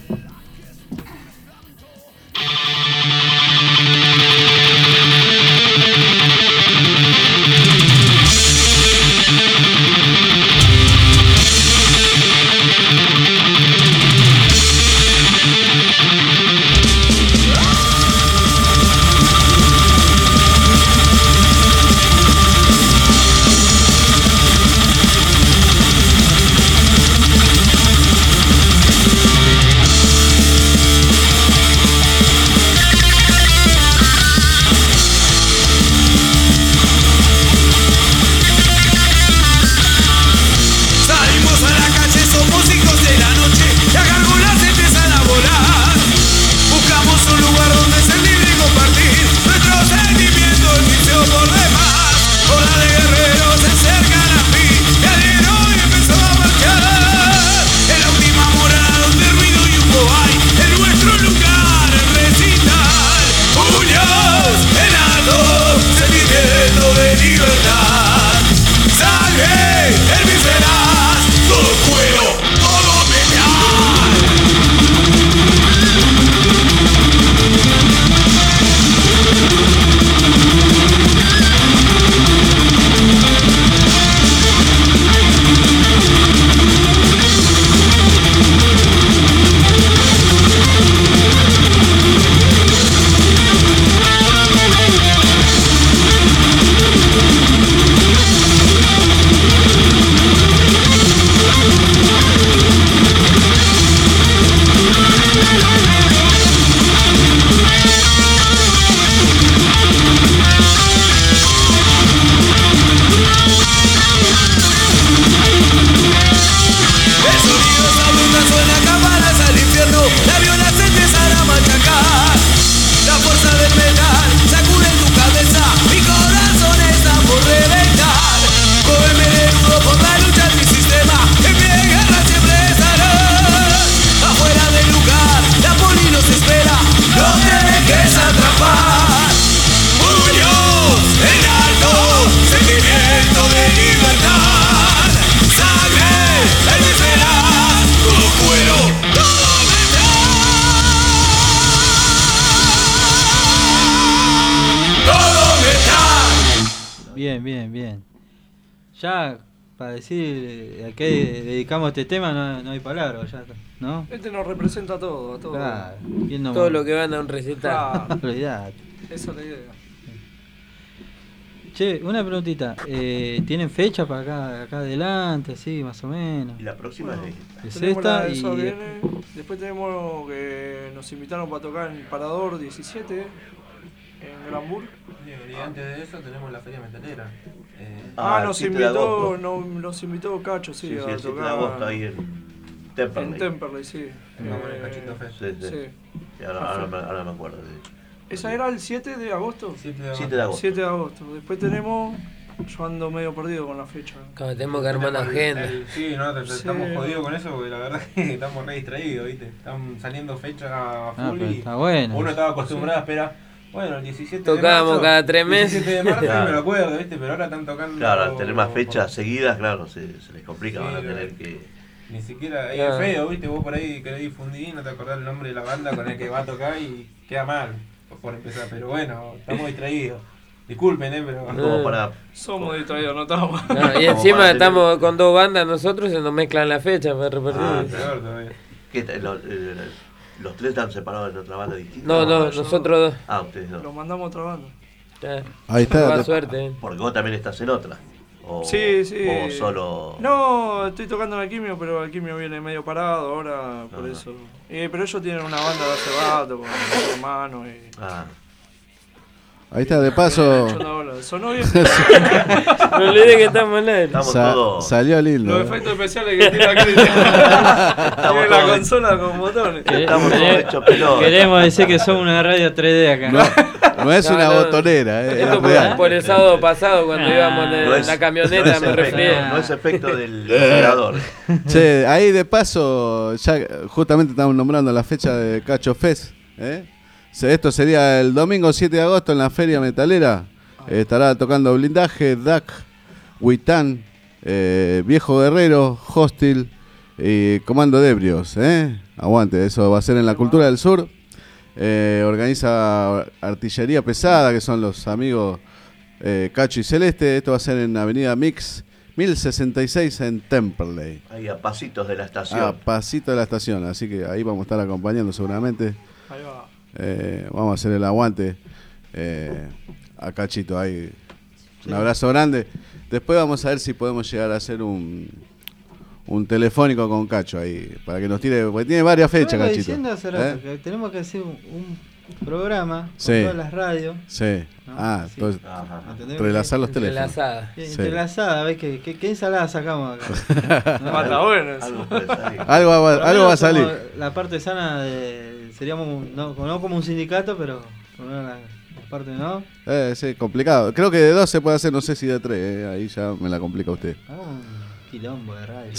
Salimos a la calle, somos hijos de la noche, las gárgolas empiezan a volar. Buscamos un lugar donde sentir y compartir nuestro sentimiento, el vicio por demás. Hola de guerreros se acercan a mí, y el héroe empezó a marchar. En la última morada donde ruido y humo hay, en nuestro lugar el recital. Puños en alto, sentimiento de libertad. Sangre, el visceral, todo cuero, todo metal. El sonido saluda, suena cámaras al infierno, la violencia empieza a machacar. La fuerza del metal sacude tu cabeza, mi corazón está por reventar. Cógeme de nudo por la lucha antisistema, en pie de guerra siempre estará. Afuera del lugar, la poli nos espera, no te dejes atrapar. Puños en alto, sentimiento de libertad. Sangre, el visceral, todo cuero, todo metal. Todo metal. Bien, bien, bien. Ya, para decir a qué dedicamos este tema, no, no hay palabras, ya, ¿no? Este nos representa a todo, a todo. Claro. ¿Quién no- Todo lo que van a un recital. Claro, Olvidate. esa es la idea. Che, una preguntita. Eh, ¿Tienen fecha para acá, acá adelante, así, más o menos? Y la próxima es esta. Es Tenemos la esta del y... sábado que viene. Después tenemos que nos invitaron para tocar en el Parador diecisiete en Granburg. Y antes de eso tenemos la feria metalera. Ah, el nos siete de invitó, agosto. no, nos invitó Cacho, sí, Sí, sí, a el siete de tocar agosto ahí en Temperley. en Temperley, sí. Vamos en el Eh, Cachito Fest. Sí, sí. sí. Sí, ahora, ahora me, ahora me acuerdo. Sí. ¿Esa era el siete de agosto? siete de siete de agosto. siete de agosto. Después tenemos Yo ando medio perdido con la fecha. Claro, tenemos que armar la agenda. El- Sí, no, te- te- Sí. estamos jodidos con eso porque la verdad que estamos re distraídos, ¿viste? Están saliendo fechas a Ah, full pero y está bueno. uno estaba acostumbrado a esperar. Bueno, el diecisiete Tocábamos de marzo. cada tres meses. diecisiete de marzo, Claro. me lo acuerdo, ¿viste? Pero ahora están tocando. Claro, al tener más fechas seguidas, claro, se, se les complica, Sí, van a no. tener que... Ni siquiera, ahí Claro. es feo, ¿viste? Vos por ahí querés difundir y no te acordás el nombre de la banda con el que va a tocar y queda mal, por empezar. Pero bueno, estamos distraídos. Disculpen, ¿eh? Pero. Como para... Somos distraídos, no estamos. No, y Como encima para estamos con dos bandas nosotros y se nos mezclan la fecha para Ah, repartir. Peor todavía. ¿Qué tal? Los, eh, los tres están separados en otra banda distinta. No, no, yo- nosotros dos. Ah, ustedes dos. Lo mandamos a otra banda. Ya. Ahí está. Buena te- suerte. eh. Porque vos también estás en otra. O, Sí, sí. O solo... No, estoy tocando en Alquimio, pero Alquimio viene medio parado ahora, por Ajá. eso. Eh, pero ellos tienen una banda de hace rato, con mis hermanos y... Ah, Ahí está, de paso. Yo no hablo. Sonó bien. No olvides que estamos en aire. estamos sa- todos... Salió lindo. Los eh. efectos especiales que tiene la crítica. Tiene la todos- consola con botones. Estamos todos Quere- hechos pelota. Queremos decir que somos una radio tres D acá. No, no es No, una no. botonera, eh, Esto es por, real. por el sábado pasado cuando Ah. íbamos en No es- la camioneta no es me efecto, refería. No es efecto del generador. Che, ahí de paso, ya justamente estamos nombrando la fecha de Cacho Fest. ¿eh? Se- Esto sería el domingo siete de agosto en la Feria Metalera. Eh, estará tocando Blindaje, D A C, Huitán, eh, Viejo Guerrero, Hostil y Comando de Ebrios. ¿eh? Aguante, eso va a ser en la Cultura del Sur. Eh, organiza Artillería Pesada, que son los amigos eh, Cacho y Celeste. Esto va a ser en Avenida Mix mil sesenta y seis en Temperley. Ahí a pasitos de la estación. A pasito de la estación, así que ahí vamos a estar acompañando seguramente. Ahí va. Eh, vamos a hacer el aguante eh, a Cachito ahí. Un abrazo grande. Después vamos a ver si podemos llegar a hacer un, un telefónico con Cacho ahí, para que nos tire, porque tiene varias fechas, Estaba Cachito. diciendo hace rato ¿Eh? que tenemos que hacer un, un programa con Sí. todas las radios. Sí. ¿no? Ah, Así. entonces, Ajá. ¿Entendés? entrelazar los teléfonos. Entrelazada. Que- Sí. Entrelazada, ¿ves? ¿Qué, qué, qué ensalada sacamos acá? ¿No? Ah, está bueno eso. Algo puede salir. Algo, va, Por lo algo va a menos como salir. La parte sana de, seríamos un- no, no como un sindicato, pero por lo menos la, la parte no. Eh, sí, complicado. Creo que de dos se puede hacer, no sé si de tres. eh, Ahí ya me la complica usted. Hagamos un quilombo de radio.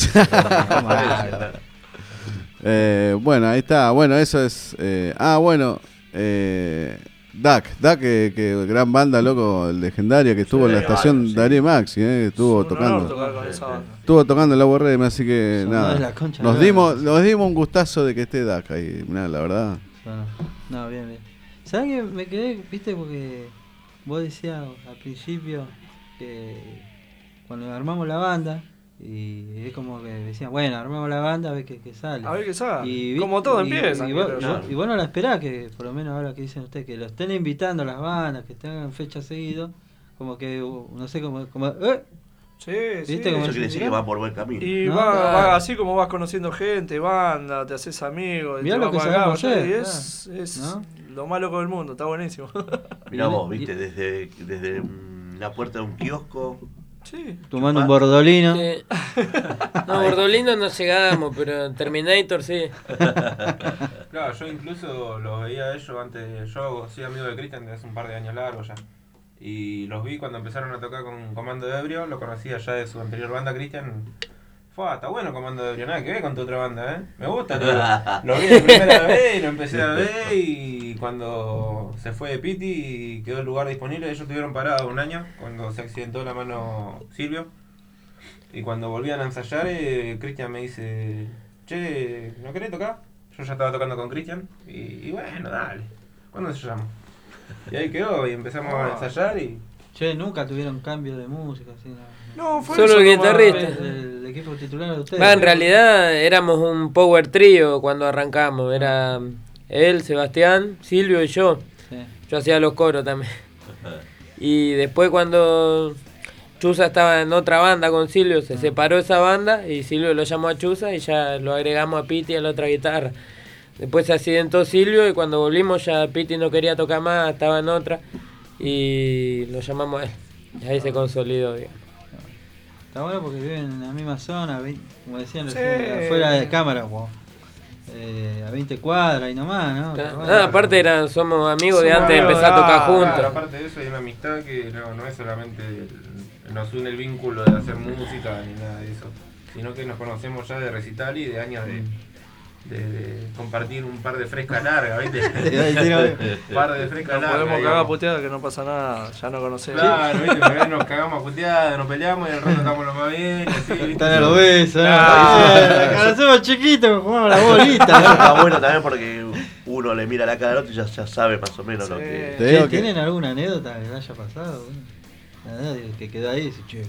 Eh, bueno, ahí está. Bueno, eso es. eh, ah, bueno. Eh, D A C. D A C, que, que gran banda, loco, legendaria, que estuvo en la Sí, estación bueno, sí. Darío Maxi, eh, que estuvo Un honor tocando. tocar con esa banda. Estuvo tocando en la Warrem, así que Son nada. de la concha Nos de la dimos, lora. nos dimos un gustazo de que esté D A C ahí. Mirá, la verdad. Bueno, no, bien, bien. ¿Sabes que me quedé, viste, porque vos decías al principio que cuando armamos la banda, y es como que decían, bueno, armamos la banda a ver qué, qué sale. A ver qué sale. Y, vi- Como todo y- empieza. Y, vos, creo y yo. vos- y vos no la esperás que, por lo menos ahora que dicen ustedes, que lo estén invitando a las bandas, que tengan fecha seguido, como que, uh, no sé, como, como ¿eh? Sí, ¿Viste sí. cómo Eso es? quiere decir que va por buen camino. Y No, va, claro. va así como vas conociendo gente, banda, te haces amigos, y Mirá te lo vas que para acá, sabemos allá, hacer, y es, es ¿no? lo más loco del mundo, está buenísimo. Mirá Y- vos, y- viste, desde, desde mm, la puerta de un kiosco. Sí. Tomando un bordolino. Sí. No, Bordolino no llegábamos, pero Terminator sí. Claro, yo incluso los veía a ellos antes. Yo soy amigo de Cristian desde hace un par de años largos ya. Y los vi cuando empezaron a tocar con Comando de Ebrio. Lo conocía ya de su anterior banda, Cristian. Fue, está bueno Comando de Ebrio, nada que ver con tu otra banda, ¿eh? Me gusta, lo, lo vi la primera vez y lo empecé a ver. Y cuando se fue de Piti y quedó el lugar disponible, ellos estuvieron parados un año cuando se accidentó la mano Silvio. Y cuando volvían a ensayar, eh, Cristian me dice: Che, ¿no querés tocar? Yo ya estaba tocando con Cristian. Y, y bueno, dale. ¿Cuándo ensayamos? Y ahí quedó y empezamos a ensayar y... Che, nunca tuvieron cambio de música, así, no. No, fue Solo eso el nomás. guitarrista. El, el equipo titular de ustedes. Va, en realidad éramos un power trio cuando arrancamos. Era él, Sebastián, Silvio y yo. Sí. Yo hacía los coros también. Y después cuando Chusa estaba en otra banda con Silvio, se separó esa banda y Silvio lo llamó a Chusa y ya lo agregamos a Piti a la otra guitarra. Después se accidentó Silvio y cuando volvimos ya Piti no quería tocar más, estaba en otra y lo llamamos a él. Y ahí se consolidó, digamos. Está bueno porque viven en la misma zona, ve- como decían, Sí. afuera de cámara, como, eh, a veinte cuadras y nomás, ¿no? Está bueno. Ah, aparte eran, somos amigos de Somos antes de amigos empezar a de tocar antes, juntos. Claro, aparte de eso hay una amistad que no, no es solamente el, nos une el vínculo de hacer música ni nada de eso, sino que nos conocemos ya de recital y de años de, de, de compartir un par de frescas largas, ¿viste? Un par de frescas nos largas. Podemos cagar puteadas que no pasa nada, ya no conocemos. Claro, ¿viste? Porque nos cagamos a puteadas, nos peleamos y al rato estamos lo más bien, así, ¿viste? Están a los besos, Claro. cuando somos chiquitos jugamos a la bolita. Eso está bueno también porque uno le mira la cara al otro y ya, ya sabe más o menos Sí. lo que... Te digo que- ¿Tienen alguna anécdota que haya pasado? Nada, que quedó ahí ese che.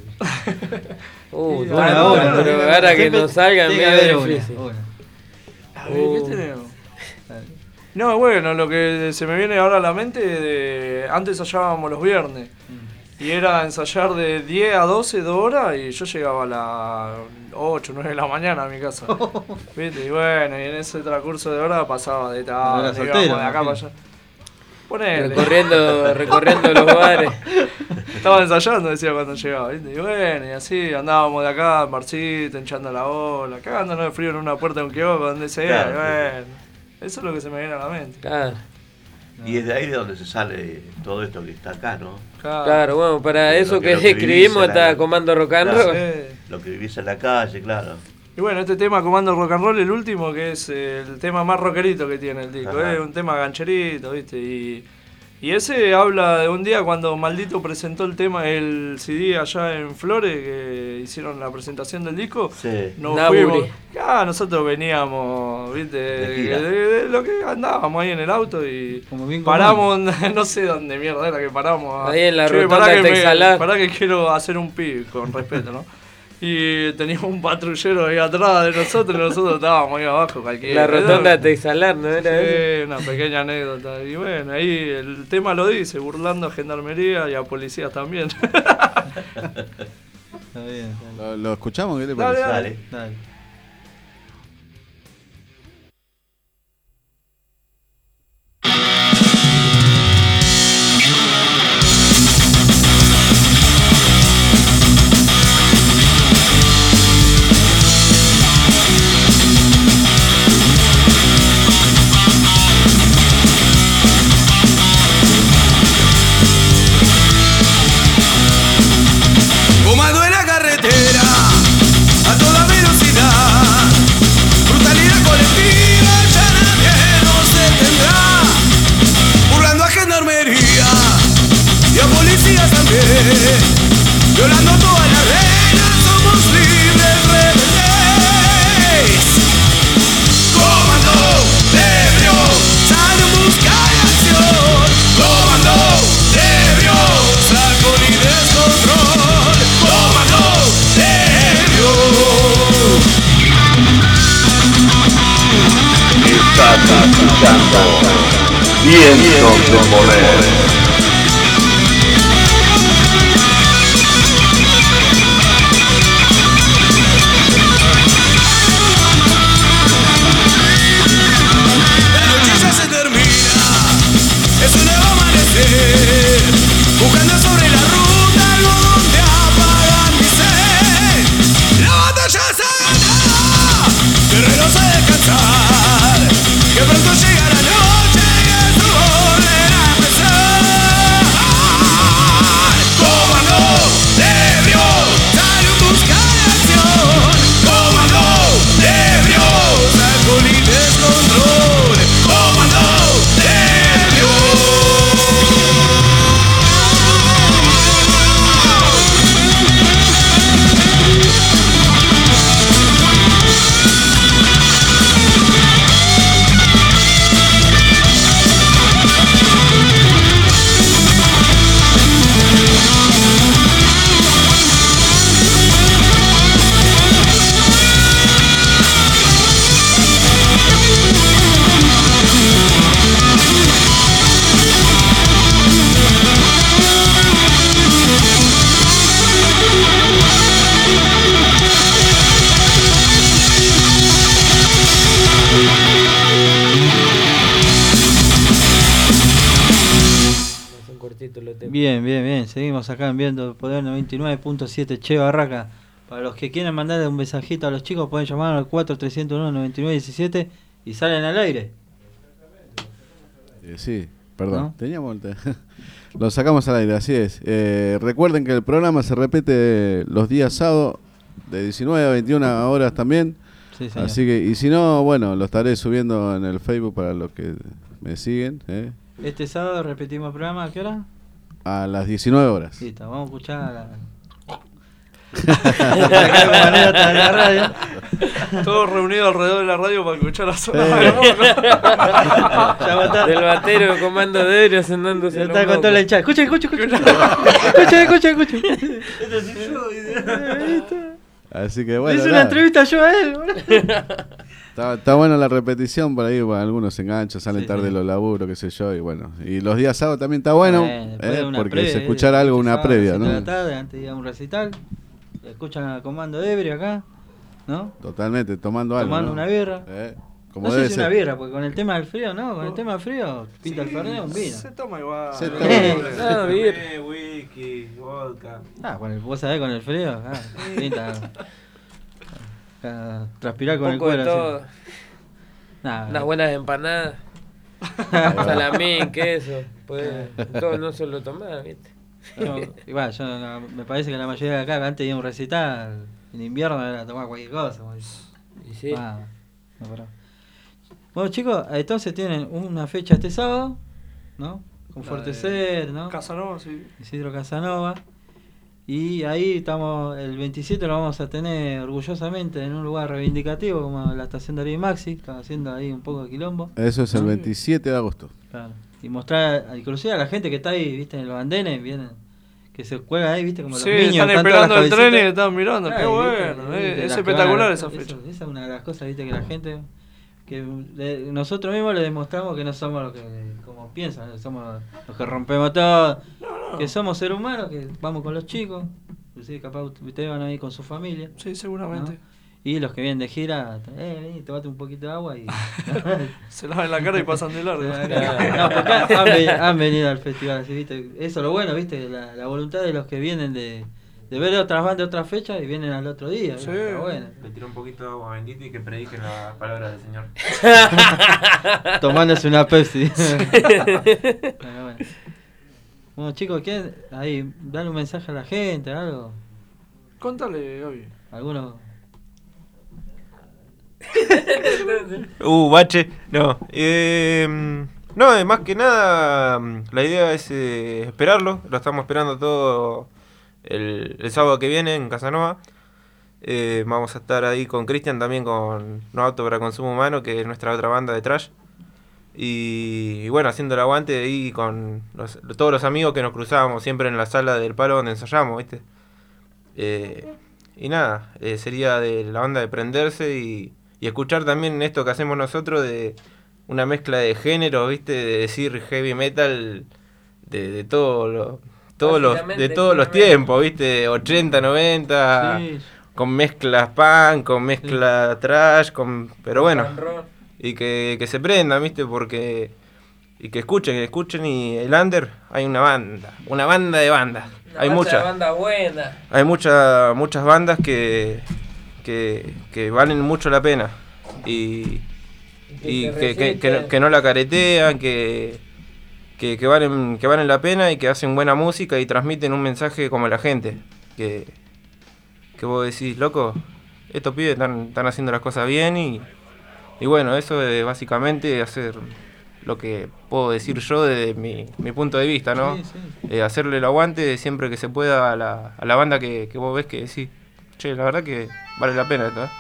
Uh, Sí, bueno, ahora, ahora, ahora, pero ahora, ahora que siempre no salgan, tiene que medio haber una, difícil. una. A ver, ¿qué tenemos? No, bueno, lo que se me viene ahora a la mente, de antes ensayábamos los viernes. Y era ensayar de diez a doce, dos horas, y yo llegaba a las ocho, nueve de la mañana a mi casa. ¿Viste? Y bueno, y en ese transcurso de horas pasaba de tal, Era íbamos soltero, de acá para imagino. allá. Ponele. Recorriendo, recorriendo los bares. Estaba ensayando, decía cuando llegaba, ¿viste? Y bueno, y así andábamos de acá, en barcito, hinchando la bola, cagándonos de frío en una puerta de un kiosco, donde sea, Claro, y bueno. Eso es lo que se me viene a la mente. Claro. Y es de ahí de donde se sale todo esto que está acá, ¿no? Claro, bueno, para Lo eso que- que, lo que escribimos vivís en la- está Comando Rock and Claro, Roll. Sí. Lo que vivís en la calle, claro. Y bueno, este tema Comando Rock and Roll, el último, que es el tema más rockerito que tiene el disco, Ajá. es un tema gancherito, ¿viste? Y, y ese habla de un día cuando Maldito presentó el tema, el C D allá en Flores, que hicieron la presentación del disco. Sí. Nos Naburi. fuimos. Ah, nosotros veníamos, ¿viste? De De, gira. de- de lo que andábamos ahí en el auto y Como bien paramos, no sé dónde mierda era que paramos. Ahí en la Che, rotonda pará de que me- Texalá. pará que quiero hacer un pi, con respeto, ¿no? Y teníamos un patrullero ahí atrás de nosotros y nosotros estábamos ahí abajo cualquiera. La rotonda de Texalar, ¿no era eso? Sí, una pequeña anécdota. Y bueno, ahí el tema lo dice, burlando a gendarmería y a policías también. Está bien, está bien. ¿Lo, lo escuchamos? ¿Qué te Dale, parece? Dale. Dale. Fumando en la carretera a toda velocidad, brutalidad colectiva, ya nadie nos detendrá, burlando a gendarmería y a policías también, violando todas las reglas, somos libres rebeldes. Comando ebrio, sale en busca de acción. Comando ebrio, saco y descontrol. Comando ebrio. Estás escuchando Vientos de Poder. La noche ya se termina, es un nuevo amanecer, buscando sobre la ruta algo donde apagar mi sed. La batalla se gana, guerreros a descansar, que pronto llega la noche y esto volverá a empezar. Comando ebrio, sale en busca de acción. Comando ebrio, saco y descontrol. Comando ebrio. Son cortitos los temas. Bien, bien, bien. Seguimos acá en Viendo Poder noventa y nueve punto siete Che Barraca. Para los que quieran mandarle un mensajito a los chicos, pueden llamar al cuatro tres cero uno nueve nueve uno siete y salen al aire. Eh, sí. Perdón, ¿no? teníamos... Lo sacamos al aire, así es. Eh, recuerden que el programa se repite los días sábados de diecinueve a veintiuna horas también. Sí, señor. Así que, y si no, bueno, lo estaré subiendo en el Facebook para los que me siguen. ¿eh? Este sábado repetimos el programa, ¿a qué hora? A las diecinueve horas. Listo, vamos a escuchar a la... de la radio. Todos reunidos alrededor de la radio para escuchar la zona. Del batero, comando de héroes andándose. Se está con toda la hinchada. Escucha, escucha, escucha. Escucha, escucha, escucha. Así que bueno. Hice una entrevista yo a él. Está, está buena la repetición por ahí, bueno, algunos se enganchan, salen Sí, tarde sí. de los laburos, qué sé yo, y bueno. Y los días sábados también está bueno, Bueno, después eh, de una porque previa, es eh, escuchar de algo, este una sábado, previa, siete ¿no? de la tarde, antes de ir a un recital. Escuchan al comando de ebrio acá, ¿no? Totalmente, tomando algo. Tomando ¿no? una birra. Eh, como No debe sé si ser. una birra, porque con el tema del frío, ¿no? Con el tema del frío, pinta el fernet un vino. Se toma igual. Se toma Eh, igual. no, birra. whisky, vodka. Ah, con el, vos sabés, con el frío, ah, pinta. ah, transpirar con Un el poco de cuero. todo. así. Nah, Unas buenas empanadas. Salamín, queso. Pues todo no se lo tomaba, ¿viste? No, igual, yo no- me parece que la mayoría de acá, antes de ir a un recital, en invierno era tomar cualquier cosa. como- Y sí. Ah, no, pará. Bueno, chicos, entonces tienen una fecha este sábado, ¿no? Con La Fortecer, ¿no? Casanova, sí. Isidro Casanova. Y ahí estamos, el veintisiete lo vamos a tener orgullosamente en un lugar reivindicativo como la estación de Darío Maxi. Están haciendo ahí un poco de quilombo. Eso es el veintisiete de agosto. Claro. Y mostrar, inclusive a la gente que está ahí, viste, en los andenes, vienen, que se cuelga ahí, viste, como Sí, los niños. están todas esperando las el tren y cabecitas. están mirando. Qué Claro, bueno, viste, eh, viste, es las que espectacular van a- esa eso- fecha. Esa es una de las cosas, viste, que la gente, que le- nosotros mismos le demostramos que no somos los que, como piensan, somos los que rompemos todo, que somos seres humanos, que vamos con los chicos, inclusive capaz ustedes van ahí con su familia. Sí, seguramente. ¿no? Y los que vienen de gira, eh, vení, tomate un poquito de agua y... Se lavan la cara y pasan de largo. No, porque han, veni- han venido al festival, así, ¿viste? Eso es lo bueno, ¿viste? La, la voluntad de los que vienen de, de ver otras bandas de otras fechas y vienen al otro día. Sí. ¿viste? Está bueno. Le tiró un poquito de agua bendita y que prediquen la palabra del Señor. Tomándose una Pepsi. Bueno, bueno. Bueno, chicos, ¿quieren ahí darle un mensaje a la gente, algo? Contale, Gaby. ¿Alguno? Uh, bache. No. Eh, no, eh, más que nada, la idea es eh, esperarlo. Lo estamos esperando todo el, el sábado que viene en Casanova. Eh, vamos a estar ahí con Cristian, también con No Apto para Consumo Humano, que es nuestra otra banda de trash. Y, y bueno, haciendo el aguante ahí con los- todos los amigos que nos cruzábamos siempre en la sala del palo donde ensayamos, ¿viste? Eh, y nada, eh, sería de la banda de prenderse y, y escuchar también esto que hacemos nosotros de una mezcla de género, ¿viste? De decir heavy metal de, de todo lo- todos los, de Básicamente, todos los heavy metal. tiempos, ¿viste? ochenta, noventa, Sí. con mezclas punk, con mezcla trash, con pero bueno, Rock and roll. y que, que se prendan, ¿viste? Porque y que escuchen, que escuchen y el under hay una banda, una banda de bandas. Una Hay banda de muchas. banda buena. Hay muchas muchas bandas que, que, que valen mucho la pena y, Que y se que, que, que, resisten. no- que no la caretean, que, que, que valen, que valen la pena y que hacen buena música y transmiten un mensaje como la gente. Que, que vos decís, loco, estos pibes están, están haciendo las cosas bien y, y bueno, eso es básicamente hacer lo que puedo decir yo desde mi, mi punto de vista, ¿no? Sí, sí. Eh, hacerle el aguante siempre que se pueda a la, a la banda que, que vos ves que decís, che, la verdad que vale la pena esto, ¿eh?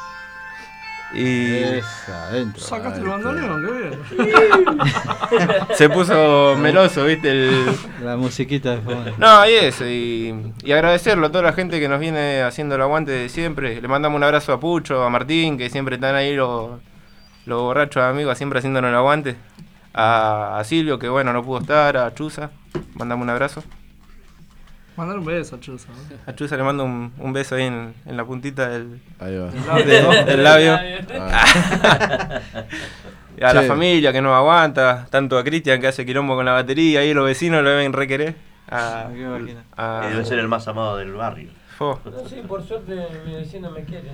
Y Esa, adentro. Sacaste el bandoneón, qué bien. se puso meloso, ¿viste? El... La musiquita de fondo. No, y eso, y, y agradecerlo a toda la gente que nos viene haciendo el aguante de siempre. Le mandamos un abrazo a Pucho, a Martín, que siempre están ahí los, los borrachos amigos, siempre haciéndonos el aguante. A, a Silvio, que bueno, no pudo estar, a Chuza, mandamos un abrazo. Mandar un beso a Chusa. ¿no? A Chuza le mando un, un beso ahí en, en la puntita del, Ahí va. de- del labio. Ah. Y a la Che. familia que nos aguanta, tanto a Cristian que hace quilombo con la batería, ahí los vecinos lo deben requerer. A, Me imagino. a- Eh, debe ser el más amado del barrio. Fo. No, sí, por suerte mi vecino me quiere.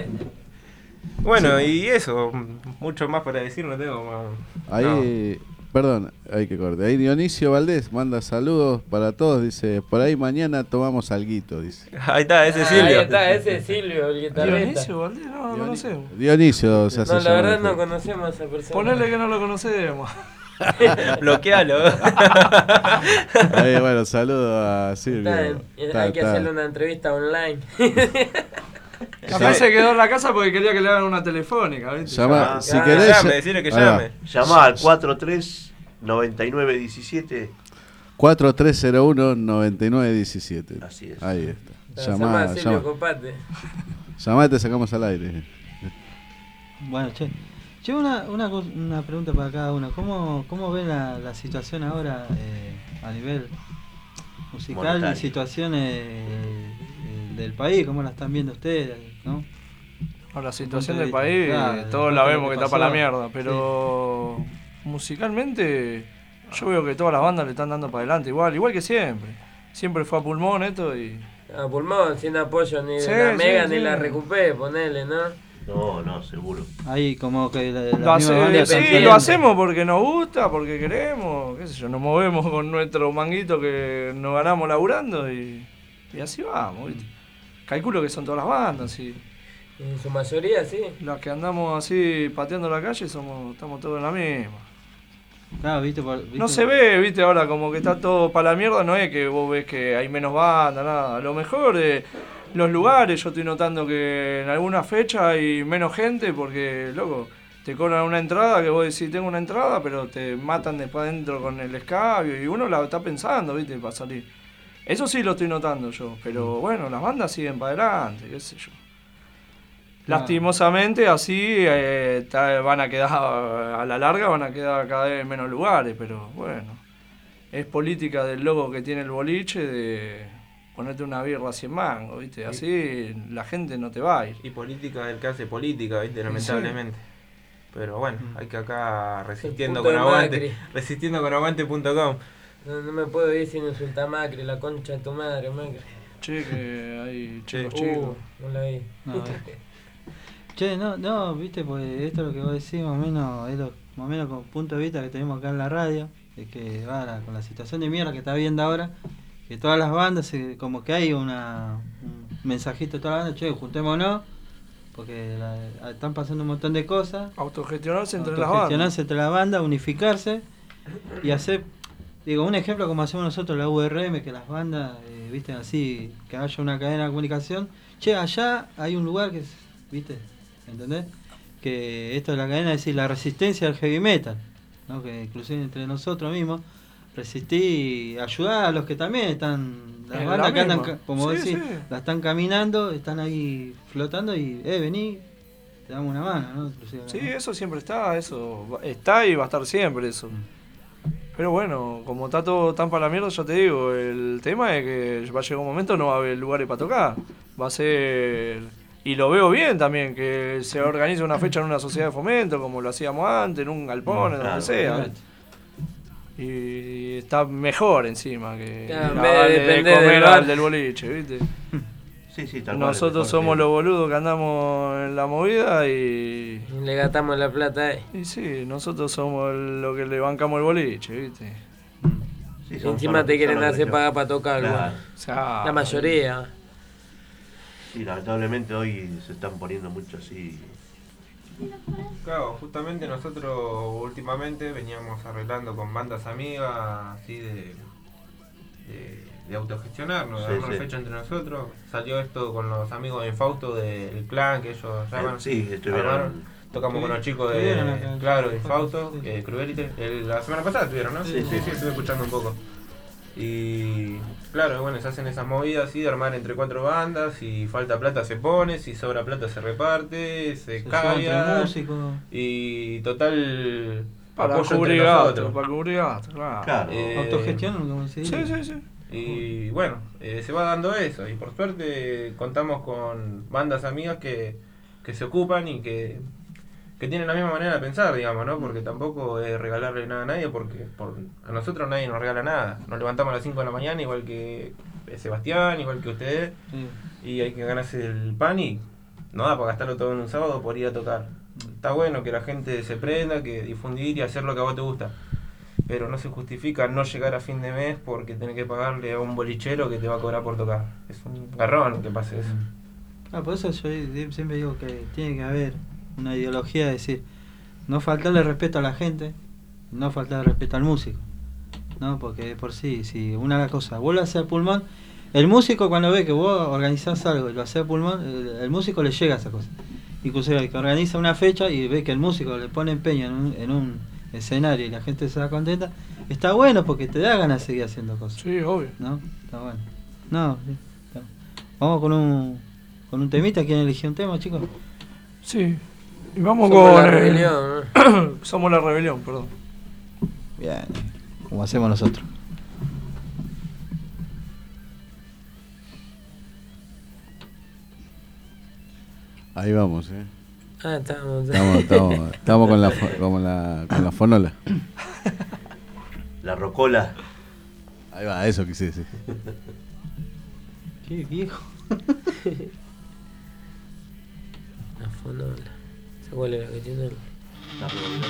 Bueno, y eso, mucho más para decir no tengo. más- Ahí, perdón, hay que cortar. Ahí Dionisio Valdés manda saludos para todos, dice, por ahí mañana tomamos alguito, dice. Ahí está, ese es Ah, Silvio. ahí está, ese es Silvio, el guitarrista. Dionisio Valdés, no, no lo conocemos. Dionisio se hace No, la llamar. verdad no conocemos a esa persona. Ponele que no lo conocemos. Bloquealo. Ahí, bueno, saludos a Silvio. Está en- Está, hay que está. hacerle una entrevista online. Capaz se quedó en la casa porque quería que le hagan una telefónica, ¿viste? Llama, Ah, si ah, querés. llame, decirle que ahí va. llame. Llamá al cuatro tres nueve nueve uno siete. cuatro tres cero uno nueve nueve uno siete. Así es. Ahí está. Llamá Llamá, a Silvio, llama. copate. Llamá y te sacamos al aire. Bueno, che. Che, una, una, cos- una pregunta para cada uno. ¿Cómo, cómo ven la, la situación ahora eh, a nivel musical Monetario. y situaciones eh, del país? ¿Cómo la están viendo ustedes? ¿No? No, la situación Punto del de país, vista, claro, todos de la lo vemos que que está para la pasó. mierda, pero musicalmente yo veo que todas las bandas le están dando para adelante igual, igual que siempre. Siempre fue a pulmón esto y... A pulmón, sin apoyo ni de Sí, la sí, Mega sí. ni la Recupé, ponele, ¿no? No, no, seguro. Ahí como que la, la Lo, misma hace- banda sí, también. lo hacemos porque nos gusta, porque queremos, qué sé yo, nos movemos con nuestro manguito que nos ganamos laburando y, y así vamos, ¿viste? Calculo que son todas las bandas, y En su mayoría, sí. las que andamos así pateando la calle somos, estamos todos en la misma. Claro, ¿viste? Por- viste- No se ve, viste, ahora como que está todo para la mierda, no es que vos ves que hay menos bandas, nada. A lo mejor eh, los lugares, yo estoy notando que en alguna fecha hay menos gente porque, loco, te cobran una entrada que vos decís, tengo una entrada, pero te matan después adentro con el escabio y uno la está pensando, viste, para salir. Eso sí lo estoy notando yo, pero bueno, las bandas siguen para adelante, qué sé yo. Lastimosamente así eh, ta- van a quedar, a la larga van a quedar cada vez menos lugares, pero bueno, es política del logo que tiene el boliche de ponerte una birra a cien mangos, ¿viste? Así la gente no te va a ir. Y política del que hace política, ¿viste? Lamentablemente. Pero bueno, hay que acá resistiendo puto con de aguante. Macri. Resistiendo con aguante punto com. No, no me puedo ir sin insultar a Macri, la concha de tu madre, Macri. Che, que hay chicos Uh, chicos. no la vi. No, eh. Che, no, no, viste, pues esto es lo que vos decís, más o menos, es lo, más o menos con punto de vista que tenemos acá en la radio, de que va la- con la situación de mierda que está viendo ahora, que todas las bandas, se- como que hay una, un mensajito de todas las bandas, che, juntémonos, porque la- están pasando un montón de cosas. Autogestionarse entre las bandas. Autogestionarse entre las bandas, unificarse y hacer, digo, un ejemplo como hacemos nosotros la U R M, que las bandas, eh, viste, así, que haya una cadena de comunicación, che, allá hay un lugar que, es- viste, ¿entendés? Que esto de la cadena es decir, la resistencia al heavy metal, ¿no? Que inclusive entre nosotros mismos, resistir y ayudar a los que también están, las En bandas la que andan, misma. ca- como Sí, decís, sí. la están caminando, están ahí flotando y, eh, vení, te damos una mano, ¿no? Inclusive, Sí, ¿no? eso siempre está, eso va- está y va a estar siempre eso. Pero bueno, como está todo tan para la mierda, ya te digo, el tema es que va a llegar un momento no va a haber lugares para tocar. Va a ser... Y lo veo bien también, que se organice una fecha en una sociedad de fomento, como lo hacíamos antes, en un galpón, en Claro, donde sea. claro. Y está mejor encima que Claro, en la- vez de darle depender comer del al bar. del boliche, ¿viste? Sí, sí, tal cual, Nosotros mejor somos que- los boludos que andamos en la movida y... Y le gastamos la plata ahí. Y sí, nosotros somos lo que le bancamos el boliche, ¿viste? Sí, Y son- encima son- te quieren son los hacer que- pagar para tocar, Claro. bueno. O sea, La mayoría. Sí, lamentablemente hoy se están poniendo mucho así. Claro, justamente nosotros últimamente veníamos arreglando con bandas amigas, así de, de, de autogestionarnos, de Sí, dar una sí. fecha entre nosotros. Salió esto con los amigos de Infausto del clan, que ellos llaman. Sí, estuvieron- armaron. Tocamos con los chicos Estuvieron de, acá. claro, de Infausto, eh, Cruelty. El- la semana pasada estuvieron, ¿no? Sí, sí. sí, estuve escuchando un poco. Y claro, bueno, se hacen esas movidas así de armar entre cuatro bandas, si falta plata se pone, si sobra plata se reparte, se, Se calla. lleva entre músicos. Y total para apoyo cubrir entre gato, nosotros. para cubrir gato, claro. Claro. Eh, Autogestión, como se dice. Sí, sí, sí. Y bueno, eh, se va dando eso. Y por suerte contamos con bandas amigas que, que se ocupan y que, que tienen la misma manera de pensar, digamos, ¿no? Porque tampoco es regalarle nada a nadie, porque por, a nosotros nadie nos regala nada. Nos levantamos a las cinco de la mañana, igual que Sebastián, igual que ustedes, Sí. y hay que ganarse el pan y no da para gastarlo todo en un sábado por ir a tocar. Está bueno que la gente se prenda, que difundir y hacer lo que a vos te gusta. pero no se justifica no llegar a fin de mes porque tenés que pagarle a un bolichero que te va a cobrar por tocar. Es un garrón que pase eso. Ah, por eso yo siempre digo que tiene que haber una ideología de decir, no faltarle respeto a la gente, no faltarle respeto al músico, ¿no? Porque de por sí, si una cosa, vos lo haces al pulmón, el músico cuando ve que vos organizás algo y lo haces al pulmón, el, el músico le llega a esa cosa. Inclusive el que organiza una fecha y ve que el músico le pone empeño en un, en un escenario y la gente se da contenta, está bueno porque te da ganas de seguir haciendo cosas. Sí, obvio. ¿No? Está bueno. No, sí, está. Vamos con un con un temita. ¿Quieren elegir un tema, chicos? Sí. Y vamos Somos con la el- rebelión, Somos la rebelión, perdón. Bien. Como hacemos nosotros. Ahí vamos, eh. Ah, estamos. Estamos, estamos, estamos con la fo- con la con la fonola. La rocola. Ahí va, eso quise decir. Qué viejo. La fonola. ¿Se cuál era que tiene? La rocola.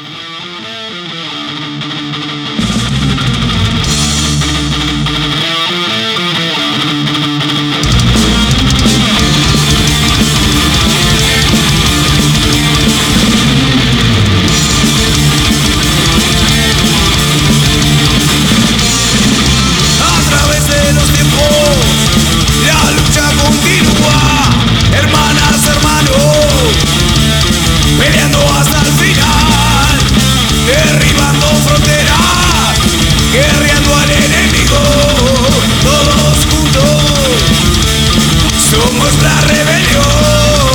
A través de los tiempos, la lucha continúa, hermanas, hermanos, peleando hasta el final, derribando fronteras, guerreando al enemigo, todos juntos, somos la rebelión.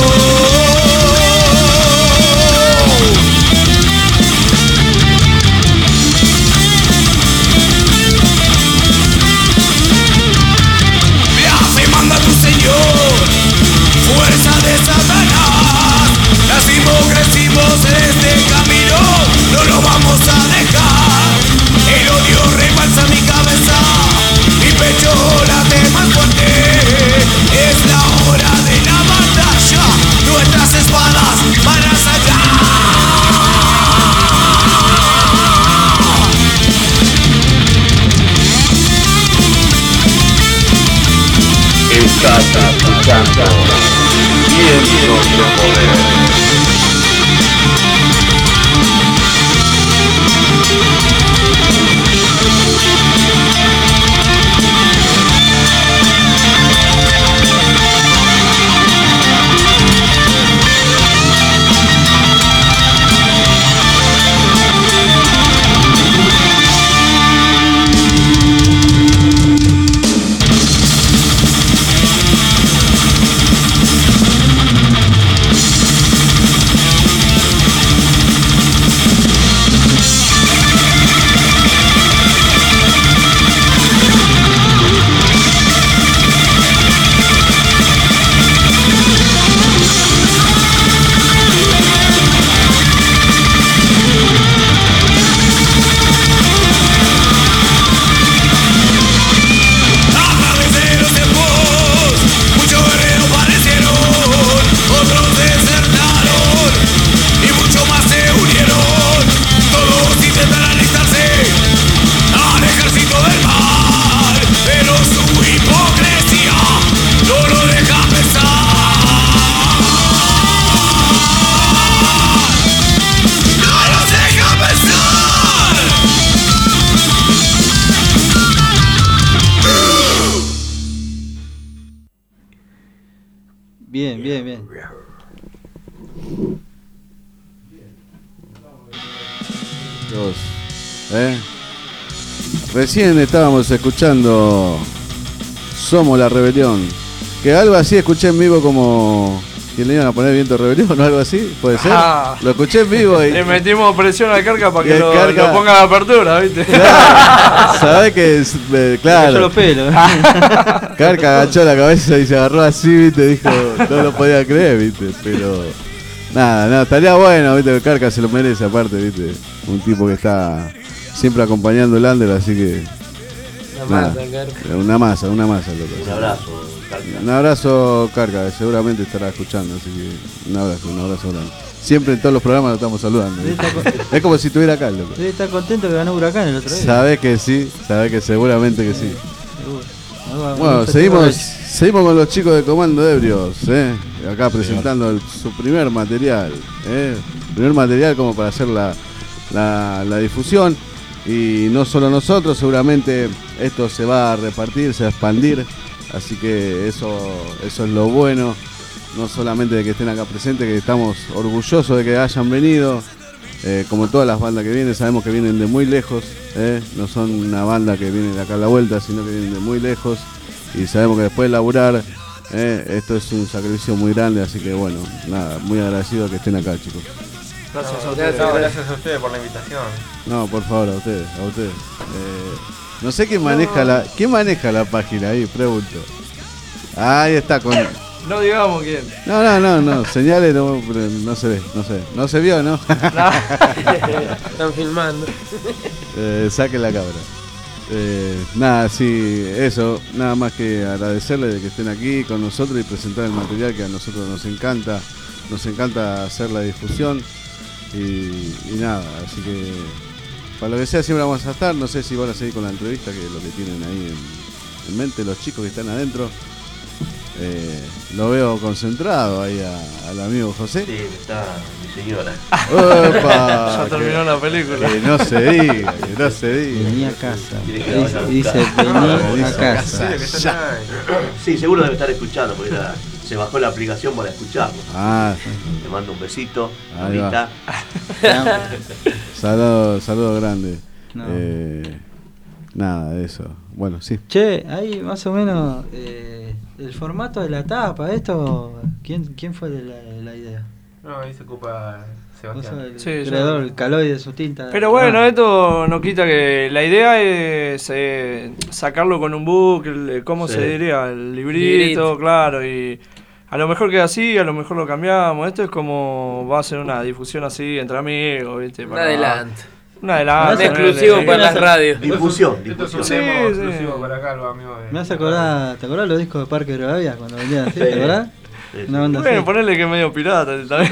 Viaje manda tu Señor, fuerza de Satanás. Nacimos, crecimos en este camino, no lo vamos a dejar. El odio rebalsa mi cabeza, mi pecho late más fuerte. Es la hora de la batalla, nuestras espadas van a sacar. Estás escuchando Vientos de Poder. A través de los tiempos, muchos guerreros padecieron, otros desertaron y muchos más se unieron. Todos intentan alistarse al ejército del mal, pero su hipocresía no lo deja pensar. No los deja pensar. Bien, bien, bien. Dos. ¿Eh? Recién estábamos escuchando Somos la Rebelión. Que algo así escuché en vivo como que le iban a poner Viento de Rebelión o algo así, ¿puede ser? Ah. Lo escuché en vivo y... Le metimos presión al Carca para Y que el lo, Carca- lo ponga de apertura, ¿viste? ¿Sabés que es, eh, claro. Yo los pelos. Carca agachó la cabeza y se agarró así, viste, dijo, no lo podía creer, viste, pero nada, nada, estaría bueno, viste, Carca se lo merece aparte, viste, un tipo que está siempre acompañando el under, así que Una nada, masa, Carca. una masa, una masa, loco. Un abrazo, Carca. Un abrazo, Carca, que seguramente estará escuchando, así que un abrazo, un abrazo grande. Siempre en todos los programas lo estamos saludando. Es como si estuviera acá, loco. Debe estar contento que ganó Huracán el otro día. Sabés que sí, sabés que seguramente que sí. Seguro. Bueno, seguimos, seguimos con los chicos de Comando Ebrios, ¿eh? Acá presentando el- su primer material, ¿eh? Primer material como para hacer la, la, la difusión. Y no solo nosotros, seguramente esto se va a repartir, se va a expandir. Así que eso, eso es lo bueno. No solamente de que estén acá presentes, que estamos orgullosos de que hayan venido. Eh, como todas las bandas que vienen, sabemos que vienen de muy lejos, ¿eh? No son una banda que viene de acá a la vuelta, sino que vienen de muy lejos. Y sabemos que después de laburar, ¿eh? Esto es un sacrificio muy grande. Así que bueno, nada, muy agradecido que estén acá, chicos. Gracias a No, ustedes. gracias, gracias a ustedes por la invitación. No, por favor, a ustedes, a ustedes. Eh, no sé quién maneja la, quién maneja la página ahí, pregunto. Ahí está con. No digamos quién. No, no, no, no, señales no, no se ve, no se ve. No se vio, ¿no? Están filmando. eh, saque la cámara. Eh, nada, sí, eso, nada más que agradecerles de que estén aquí con nosotros y presentar el material que a nosotros nos encanta. Nos encanta hacer la difusión y, y nada, así que para lo que sea siempre vamos a estar. No sé si van a seguir con la entrevista, que es lo que tienen ahí en, en mente los chicos que están adentro. Eh, lo veo concentrado ahí a- al amigo José. Sí, está mi señora. Opa, Ya terminó que- la película. Que no se diga, que no se diga. Vení a casa. Quiere que la vaya a Dice, buscar. vení a Dice, casa. ya. Sí, seguro debe estar escuchando, porque ya se bajó la aplicación para escucharlo. Ah, Le mando un besito, Ahí va. ahorita. saludo, saludo grande. No. Eh, nada, eso. Bueno, sí. Che, ahí más o menos eh, el formato de la tapa, esto, ¿quién, quién fue de la, la idea? No, ahí se ocupa Vos sos Sebastián. el Sí, yo- creador, el caloide de su tinta. Pero bueno, Ah, esto no quita que la idea es eh, sacarlo con un book, el- ¿cómo Sí. se diría? El librito, Librito. claro, y a lo mejor queda así, a lo mejor lo cambiamos. Esto es como va a ser una difusión así entre amigos, ¿viste? Un Para- adelante. Un adelante. Un exclusivo ponele. para las radios. Difusión, Esto es un difusión. Sí, demo sí. exclusivo para acá, los amigos de... me hace acordar, ¿te acordás los discos de Parque de Rivadavia cuando vendían así? ¿Te acordás? Sí, sí. Una banda Bueno, así. ponerle que es medio pirata también.